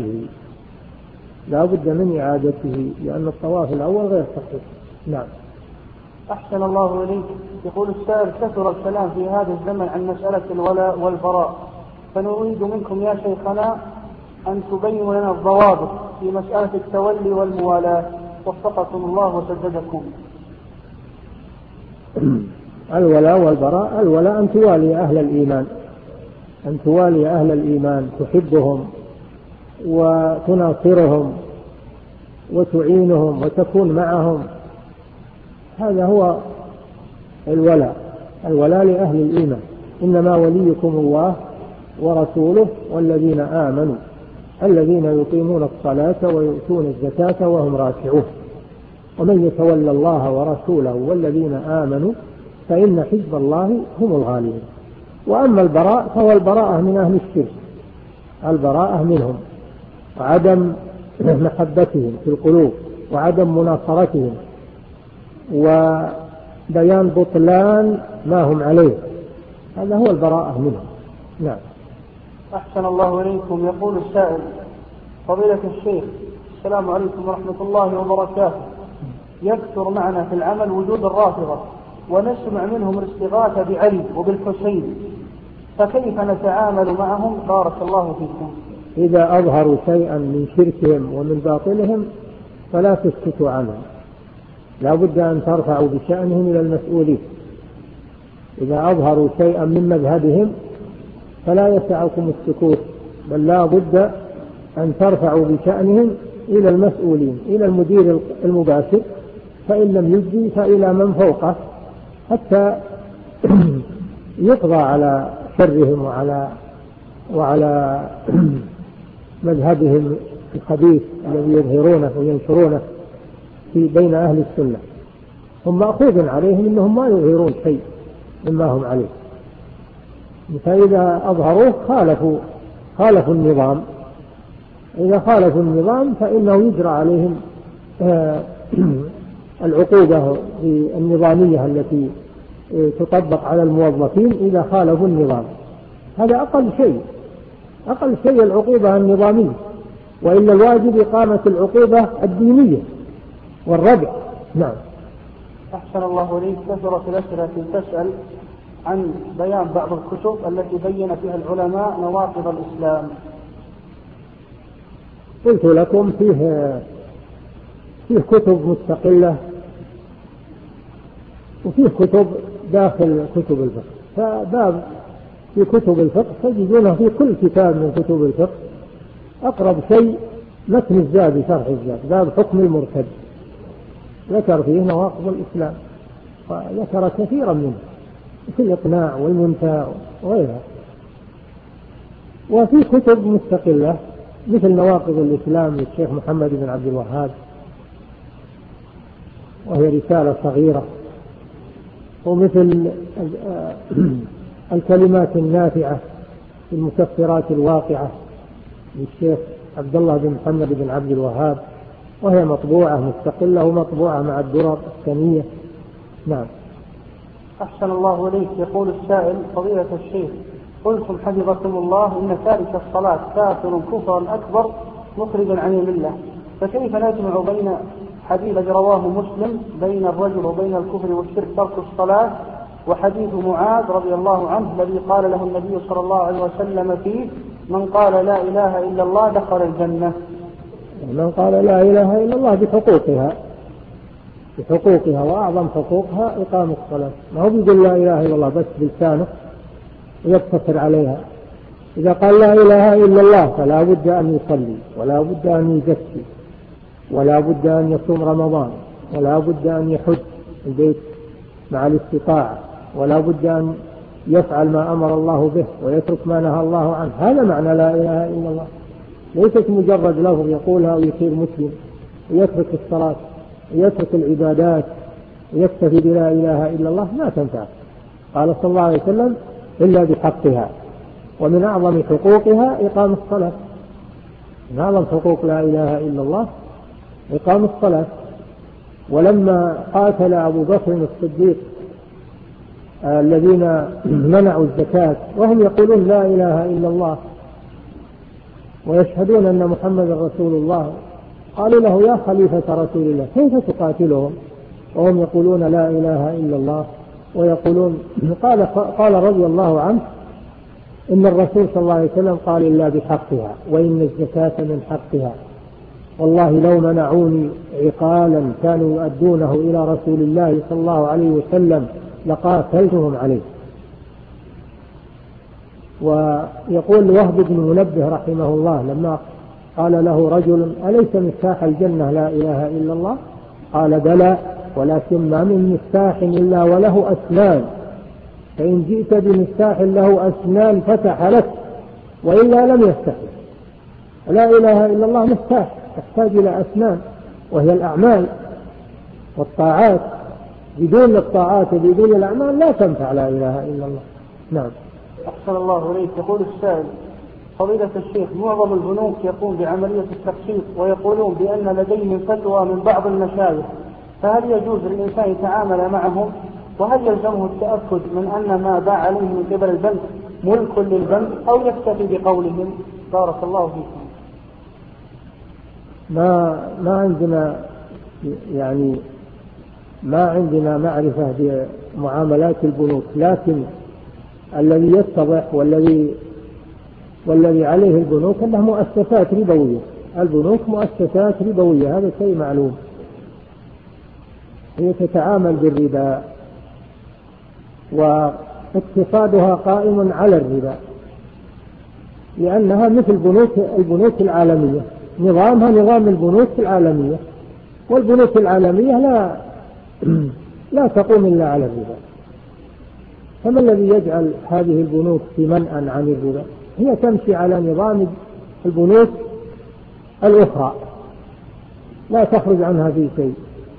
Speaker 4: إعادته، لأن الطواف الأول غير صحيح. نعم.
Speaker 3: أحسن الله إليك. يقول السائل: كثر الكلام في هذا الزمن عن مسألة الولاء والبراء، فنريد منكم يا شيخنا أن تبينوا لنا الضوابط في مسألة التولي والموالاة، وفقكم الله وسددكم.
Speaker 4: الولاء والبراء: الولاء أن توالي أهل الإيمان، تحبهم وتناصرهم وتعينهم وتكون معهم، هذا هو الولاء لأهل الإيمان. إنما وليكم الله ورسوله والذين آمنوا الذين يقيمون الصلاة ويؤتون الزكاة وهم راكعون، ومن يتولى الله ورسوله والذين آمنوا فإن حزب الله هم الغالبون. وأما البراء فهو البراءة من أهل الشرك، البراءة منهم، وعدم محبتهم في القلوب، وعدم مناصرتهم، وبيان بطلان ما هم عليه، هذا هو البراءة منهم. نعم.
Speaker 3: أحسن الله إليكم. يقول السائل: فضيلة الشيخ، السلام عليكم ورحمة الله وبركاته. يكثر معنا في العمل وجود الرافضة، ونسمع منهم الاستغاثة بعلي وبالحسين، فكيف نتعامل معهم؟ بارك الله فيكم.
Speaker 4: إذا أظهروا شيئا من شركهم ومن باطلهم فلا تسكتوا عنهم، لا بد أن ترفعوا بشأنهم إلى المسؤولين. إذا أظهروا شيئا من مذهبهم فلا يسعكم السكوت، بل لا بد أن ترفعوا بشأنهم إلى المسؤولين، إلى المدير المباشر، فإن لم يجزي فإلى من فوقه، حتى يقضى على شرهم وعلى مذهبهم الخبيث الذي يظهرونه وينشرونه في بين أهل السنة. هم مأخوذ عليهم أنهم ما يظهرون شيء مما هم عليه، فإذا أظهروه خالفوا النظام. إذا خالفوا النظام فإنه يجرى عليهم العقوبة النظامية التي تطبق على الموظفين إذا خالفوا النظام. هذا أقل شيء العقوبة النظامية، وإلا الواجب إقامة العقوبة الدينية والردع. نعم.
Speaker 3: أحسن الله إليك. كثرت الأسئلة تسأل عن بيان بعض الكتب التي بين فيها العلماء نواقض الإسلام.
Speaker 4: قلت لكم فيه كتب مستقلة وفيه كتب داخل كتب الفقه. فباب في كتب الفقه تجدونه في كل كتاب من كتب الفقه أقرب شيء متن الزاد شرح الزاد باب حكم المرتد، ذكر فيه نواقض الإسلام وذكر كثيرا منه في الإقناع والمنتهى وغيرها. وفي كتب مستقلة مثل نواقض الإسلام للشيخ محمد بن عبد الوهاب، وهي رسالة صغيرة، ومثل الكلمات النافعة في المكفرات الواقعة للشيخ عبد الله بن محمد بن عبد الوهاب، وهي مطبوعة مستقلة ومطبوعة مع الدرر الثانية. نعم.
Speaker 3: أحسن الله إليك. يقول السائل: فضيلة الشيخ، قلتم حفظكم الله إن تارك الصلاة كافر كفرا أكبر مخرجا عن الملة، فكيف نجمع بين حديث رواه مسلم بين الرجل وبين الكفر والشرك ترك الصلاة، وحديث معاذ رضي الله عنه الذي قال له النبي صلى الله عليه وسلم فيه: من قال لا إله إلا الله دخل الجنة؟
Speaker 4: من قال لا إله إلا الله بحقوقها وأعظم حقوقها إقام الصلاة، ما هو بيقول لا إله إلا الله بس بلسانه ويقتصر عليها. إذا قال لا إله إلا الله فلا بد أن يصلي، ولا بد أن يزكي، ولا بد أن يصوم رمضان، ولا بد أن يحج البيت مع الاستطاعة، ولا بد أن يفعل ما أمر الله به ويترك ما نهى الله عنه. هذا معنى لا إله إلا الله، ليست مجرد لفظ يقولها ويصير مسلم ويترك الصلاة ويترك العبادات ويكتفي بلا إله إلا الله، ما تنفع. قال صلى الله عليه وسلم: إلا بحقها، ومن أعظم حقوقها إقام الصلاة. من أعظم حقوق لا إله إلا الله إقام الصلاة. ولما قاتل أبو بكر الصديق الذين منعوا الزكاة وهم يقولون لا إله إلا الله ويشهدون أن محمد رسول الله، قالوا له: يا خليفة رسول الله، كيف تقاتلهم وهم يقولون لا إله إلا الله ويقولون؟ قال رضي الله عنه: إن الرسول صلى الله عليه وسلم قال: إلا بحقها، وإن الزكاة من حقها، والله لو منعوني عقالا كانوا يؤدونه إلى رسول الله صلى الله عليه وسلم لقاتلتهم عليه. ويقول وهب بن منبه رحمه الله لما قال له رجل: أليس مفتاح الجنة لا إله إلا الله؟ قال: بلى، ولكن ما من مفتاح إلا وله أسنان، فإن جئت بمفتاح له أسنان فتح لك، وإلا لم يفتح. لا إله إلا الله مفتاح تحتاج إلى أسنان، وهي الأعمال والطاعات. بدون الطاعات وبدون الأعمال لا تنفع لا إله إلا الله. نعم.
Speaker 3: أحسن الله إليك. يقول السائل: فضيلة الشيخ، معظم البنوك يقوم بعملية التخصيص ويقولون بأن لديهم فتوى من بعض المشايخ، فهل يجوز للإنسان يتعامل معهم؟ وهل يلزمه التأكد من أن ما باع عليه من قبل البنك ملك للبنك، أو يكتفي بقولهم؟ بارك الله فيكم.
Speaker 4: ما عندنا معرفة بمعاملات البنوك، لكن الذي يتضح والذي عليه البنوك أنها مؤسسات ربوية. البنوك مؤسسات ربوية، هذا شيء معلوم، هي تتعامل بالربا واقتصادها قائم على الربا، لأنها مثل البنوك العالمية، نظامها نظام البنوك العالمية، والبنوك العالمية لا تقوم إلا على الربا. فما الذي يجعل هذه البنوك في منأى عن الربا؟ هي تمشي على نظام البنوك الأخرى، لا تخرج عنها في شيء،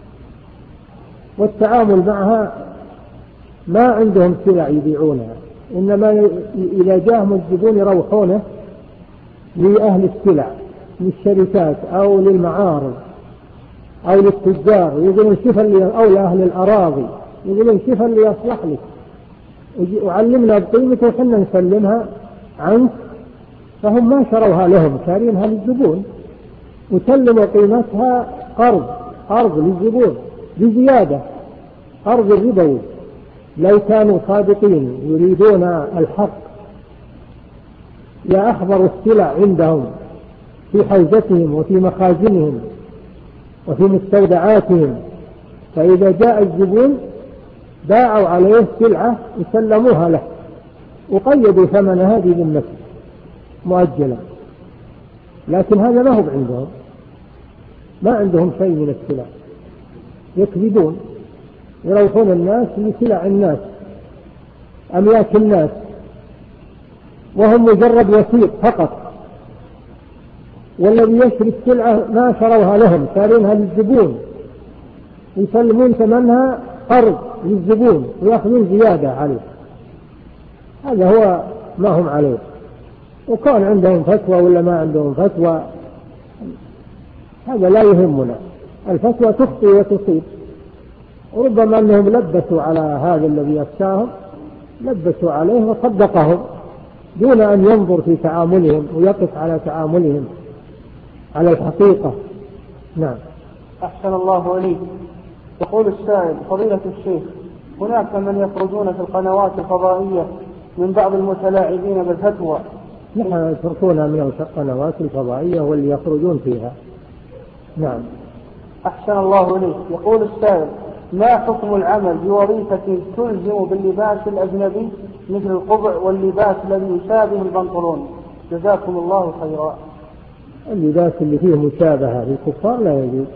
Speaker 4: والتعامل معها ما عندهم سلع يبيعونها، إنما إذا جاءهم الزبون يروحونه لأهل السلع، للشركات أو للمعارض أو للتجار، يقولون شوف اللي، أو لأهل الأراضي يقولون شوف اللي يصلح لك، وعلمنا بقيمته وحنا نسلمها عنك. فهم ما شروها لهم، شارينها للزبون، وسلموا قيمتها قرض للزبون بزيادة، قرض الربوي. لو كانوا صادقين يريدون الحق لأحضروا السلع عندهم في حوزتهم وفي مخازنهم وفي مستودعاتهم، فإذا جاء الزبون باعوا عليه سلعة يسلموها له وقيدوا ثمن هذه بالنفس مؤجلا، لكن هذا ما هو عندهم، ما عندهم شيء من السلع، يكذبون يروحون الناس لسلع الناس أملاك الناس، وهم مجرد وسيط فقط، والذي يشري السلعة ما شروها لهم، شارينها للزبون، يسلمون ثمنها قرض للزبون ويأخذون زيادة عليه. هذا هو ما هم عليه. وكان عندهم فتوى ولا ما عندهم فتوى هذا لا يهمنا، الفتوى تخطي وتصيب، وربما أنهم لبسوا على هذا الذي يفتاهم، لبسوا عليه وصدقهم دون أن ينظر في تعاملهم ويقف على تعاملهم على الحقيقة. نعم.
Speaker 3: أحسن الله إليك. يقول السائل: فضيلة الشيخ، هناك من يخرجون في القنوات الفضائية من بعض المتلاعبين بالفتوى.
Speaker 4: نحن يتركونها من القنوات الفضائية واللي يخرجون فيها. نعم.
Speaker 3: أحسن الله إليك. يقول السائل: ما حكم العمل بوظيفة تلزم باللباس الأجنبي مثل القبع واللباس الذي يشابه البنطلون؟ جزاكم الله خيرا.
Speaker 4: اللباس اللي فيه مشابهة للكفار لا يجوز.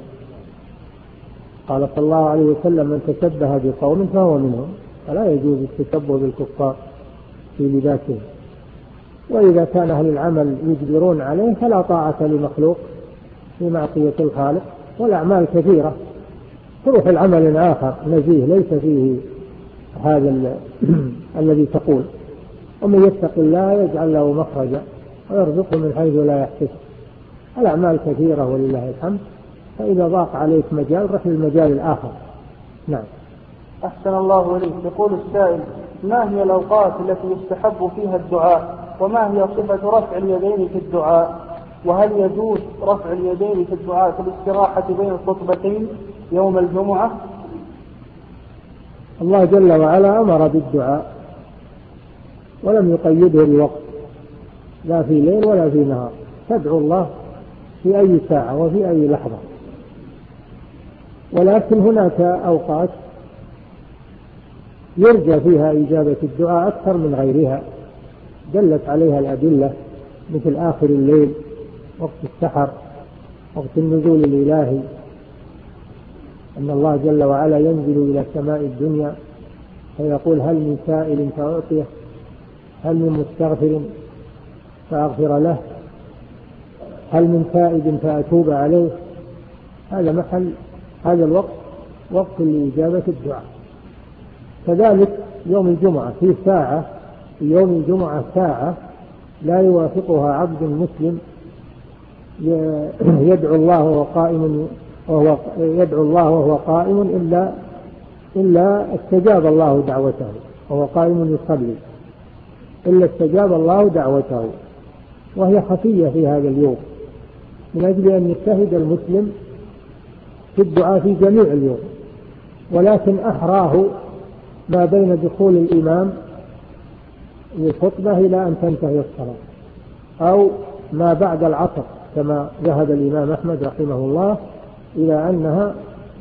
Speaker 4: قال صلى الله عليه وسلم: من تشبه بقوم فهو منهم، فلا يجوز التشبه بالكفار في لباسهم. وإذا كان أهل العمل يجبرون عليه فلا طاعة لمخلوق في معصية الخالق، والأعمال كثيرة تروح العمل آخر نزيه ليس فيه هذا الذي تقول: ومن يتق الله يجعل له مخرجا ويرزقه من حيث لا يحتسب. الأعمال كثيرة ولله الحمد، فإذا ضاق عليك مجال رح للمجال الآخر. نعم.
Speaker 3: أحسن الله إليك. يقول السائل: ما هي الأوقات التي يستحب فيها الدعاء، وما هي صفة رفع اليدين في الدعاء، وهل يجوز رفع اليدين في الدعاء في الاستراحة بين الخطبتين يوم الجمعة؟
Speaker 4: الله جل وعلا أمر بالدعاء ولم يقيده بوقت، لا في ليل ولا في نهار، تدعو الله في أي ساعة وفي أي لحظة. ولكن هناك أوقات يرجى فيها إجابة الدعاء أكثر من غيرها، دلت عليها الأدلة، مثل آخر الليل، وقت السحر، وقت النزول الإلهي، أن الله جل وعلا ينزل إلى سماء الدنيا فيقول: هل من سائل فأعطيه، هل من مستغفر فأغفر له، هل من تائب فأتوب عليه. هذا محل هذا الوقت وقت لإجابة الدعاء. كذلك يوم الجمعة في ساعة، في يوم الجمعة ساعة لا يوافقها عبد مسلم يدعو الله وهو قائم إلا استجاب الله دعوته، وهو قائم يصلي إلا استجاب الله دعوته، وهي خفية في هذا اليوم، من أجل أن يجتهد المسلم في الدعاء في جميع اليوم. ولكن أحراه ما بين دخول الإمام للخطبة إلى أن تنتهي الصلاة، أو ما بعد العصر كما ذهب الإمام أحمد رحمه الله إلى أنها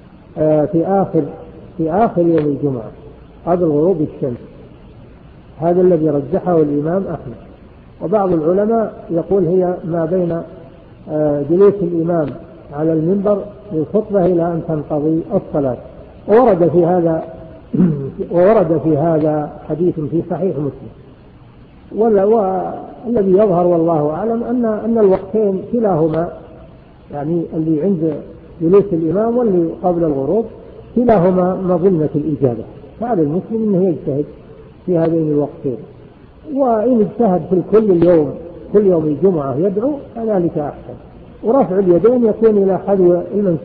Speaker 4: في آخر يوم الجمعة قبل غروب الشمس. هذا الذي رجحه الإمام أحمد. وبعض العلماء يقول هي ما بين جلوس الإمام على المنبر للخطبة إلى أن تنقضي الصلاة. وورد في هذا حديث في صحيح مسلم. والذي يظهر والله أعلم أن الوقتين كلاهما، يعني اللي عند جلوس الإمام واللي قبل الغروب، كلاهما مظنة الإجابة. فعلى المسلم أنه يجتهد في هذين الوقتين، وإن اجتهد في كل يوم الجمعة يدعو فذلك أحسن. ورفع اليدين يكون إلى حذو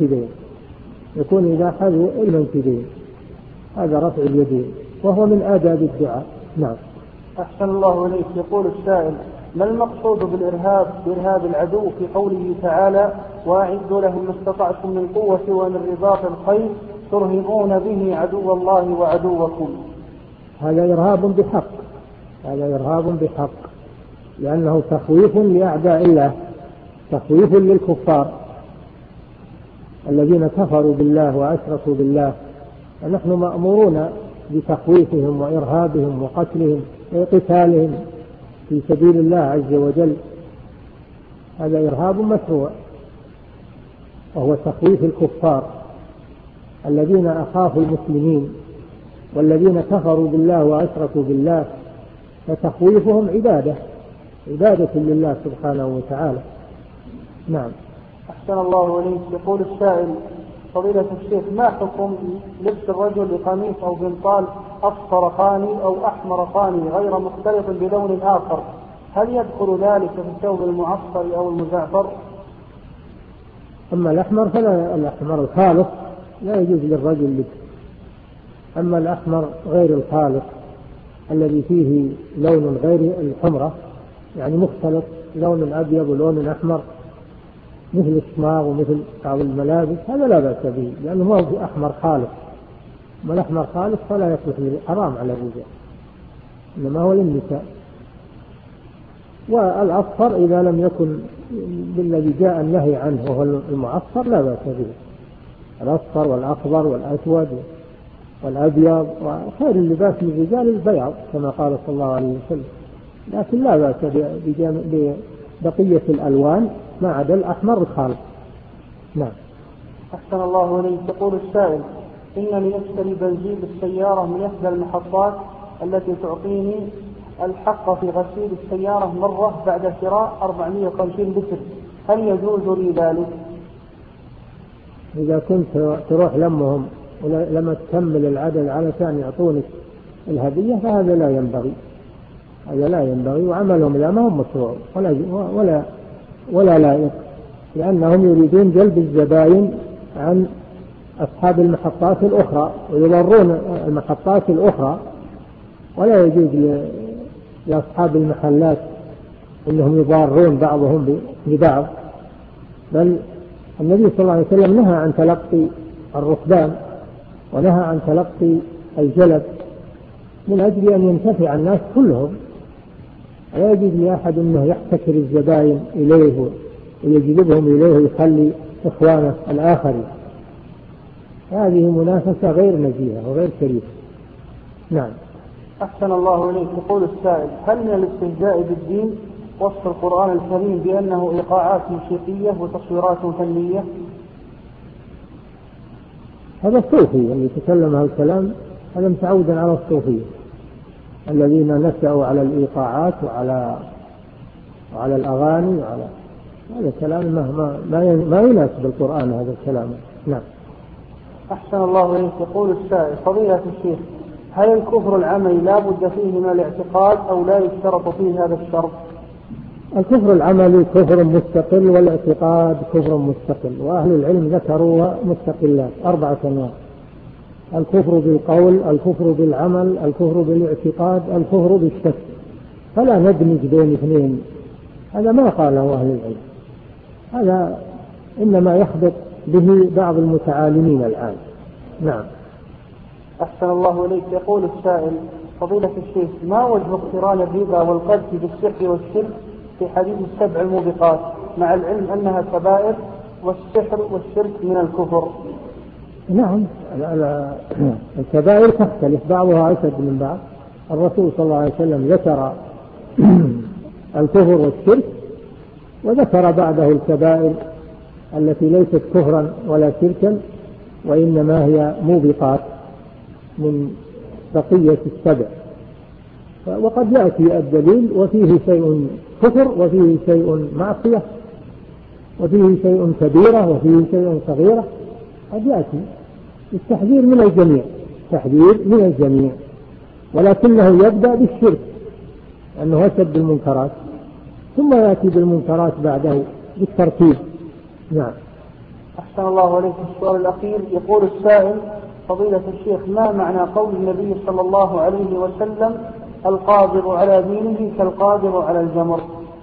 Speaker 4: المنكبين، هذا رفع اليدين وهو من آداب الدعاء. نعم.
Speaker 3: أحسن الله إليك. يقول السائل: ما المقصود بإرهاب العدو في قوله تعالى: وأعدوا لهم ما استطعتم من قوة ومن رباط الخيل ترهبون به عدو الله وعدوكم؟
Speaker 4: هذا إرهاب بحق، لأنه تخويف لأعداء الله، تخويف للكفار الذين كفروا بالله وأشركوا بالله، ونحن مأمورون بتخويفهم وإرهابهم وقتلهم وقتالهم في سبيل الله عز وجل. هذا إرهاب مشروع، وهو تخويف الكفار الذين أخافوا المسلمين والذين كفروا بالله وأشركوا بالله، فتخويفهم عبادة لله سبحانه وتعالى. نعم.
Speaker 3: أحسن الله إليك. يقول السائل: فضيلة الشيخ، ما حكم لبس الرجل بقميص أو بنطال أصفر خاني أو أحمر خاني غير مختلط بلون آخر؟ هل يدخل ذلك في الثوب المعصفر أو المزعفر؟
Speaker 4: أما الأحمر فلا، الأحمر الخالص لا يجوز للرجل لبس. أما الأحمر غير الخالص الذي فيه لون غير الحمرة، يعني مختلط، لون أبيض ولون أحمر مثل الشماغ ومثل بعض الملابس، هذا لا بأس به، لأنه ما هو أحمر خالص. أما الأحمر خالص فلا يصلح، حرام على الرجال، إنما هو للنساء. والأصفر إذا لم يكن بالذي جاء النهي عنه وهو المعصفر لا بأس به. الأصفر والأخضر والأسود والأبيض، وخير اللباس للرجال البياض كما قال صلى الله عليه وسلم، لكن لا بأس ببقية الألوان ما عدا الأحمر الخالص. نعم.
Speaker 3: أحسن الله إليك. يقول السائل: إنني أشتري بنزين بالسيارة من إحدى المحطات التي تعطيني الحق في غسيل السيارة مرة بعد شراء 450 لتر، هل يجوز لي ذلك؟
Speaker 4: إذا كنت تروح لمهم ولما تكمل العدد علشان يعطونك الهدية فهذا لا ينبغي، هذا لا ينبغي، وعملهم لا ما هم مشروع ولا لائق، لأنهم يريدون جلب الزبائن عن أصحاب المحطات الأخرى ويضرون المحطات الأخرى، ولا يجوز لأصحاب المحلات أنهم يضارون بعضهم ببعض. بل النبي صلى الله عليه وسلم نهى عن تلقي الركبان ونهى عن تلقي الجلب من أجل أن ينتفع الناس كلهم، لا يجوز لأحد أنه يحتكر الزبائن إليه ويجذبهم إليه ويخلي إخوانه الآخرين. هذه منافسة غير نزيهة وغير شريفة. نعم.
Speaker 3: أحسن الله إليك. يقول السائل: هل من الاستهزاء بالدين وصف القرآن الكريم بأنه إيقاعات موسيقية وتصويرات فنية؟
Speaker 4: هذا الصوفي اللي يتكلم هالكلام، هذا متعودا على الصوفية الذين نشأوا على الإيقاعات وعلى الأغاني وعلى هذا كلام ما يناسب القرآن هذا الكلام. نعم.
Speaker 3: أحسن الله إليك. يقول السائل: فضيلة الشيخ، هل الكفر العملي لا بد فيه من الاعتقاد أو لا يشترط فيه هذا الشرط؟
Speaker 4: الكفر العملي كفر مستقل، والاعتقاد كفر مستقل، وأهل العلم ذكروا مستقلات 4 أنواع: الكفر بالقول، الكفر بالعمل، الكفر بالاعتقاد، الكفر بالشك، فلا ندمج بين اثنين، هذا ما قاله أهل العلم، هذا إنما يخبط به بعض المتعالمين الآن. نعم.
Speaker 3: أحسن الله إليك. يقول السائل: فضيلة الشيخ، ما وجه اقتران الربا والقذف بالسحر والشرك في حديث 7 الموبقات، مع العلم أنها كبائر والسحر والشرك من الكفر؟
Speaker 4: نعم، الكبائر تختلف بعضها أشد من بعض. الرسول صلى الله عليه وسلم ذكر الكفر والشرك، وذكر بعده الكبائر التي ليست كفرا ولا شركا، وإنما هي موبقات من بقية 7. وقد يأتي الدليل وفيه شيء كفر وفيه شيء معصية وفيه شيء كبيرة وفيه شيء صغيرة، قد يأتي التحذير من الجميع، تحذير من الجميع، ولكنه يبدأ بالشرك لأنه أشد المنكرات، ثم يأتي بالمنكرات بعده بالترتيب. نعم.
Speaker 3: أحسن الله عليك. السؤال الأخير. يقول السائل: فضيلة الشيخ، ما معنى قول النبي صلى الله عليه وسلم: القادر على دينه كالقادر على الجمر؟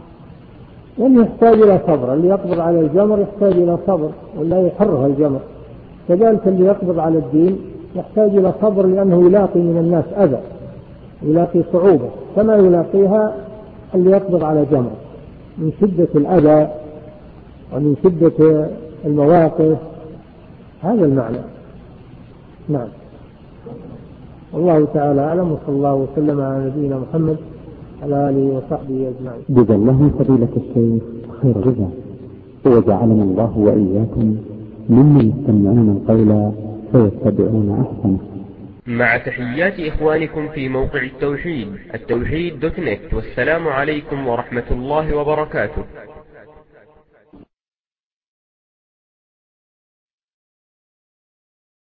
Speaker 4: يعني يحتاج إلى صبر، اللي يقبض على الجمر يحتاج إلى صبر ولا يحرها الجمر، كذلك اللي يقبض على الدين يحتاج إلى صبر، لأنه يلاقي من الناس أذى، يلاقي صعوبة كما يلاقيها اللي يقبض على جمر من شدة الأذى ومن شدة المواقف، هذا المعنى. نعم. والله تعالى أعلم، وصلى الله وسلم على نبينا محمد على آله وصحبه أجمعين.
Speaker 2: جزا الله فضيلة الشيخ خير جزاء، وجعلنا الله وإياكم ممن يستمعون القول فيتبعون أحسنه.
Speaker 1: مع تحيات إخوانكم في موقع التوحيد.net، والسلام عليكم ورحمة الله وبركاته.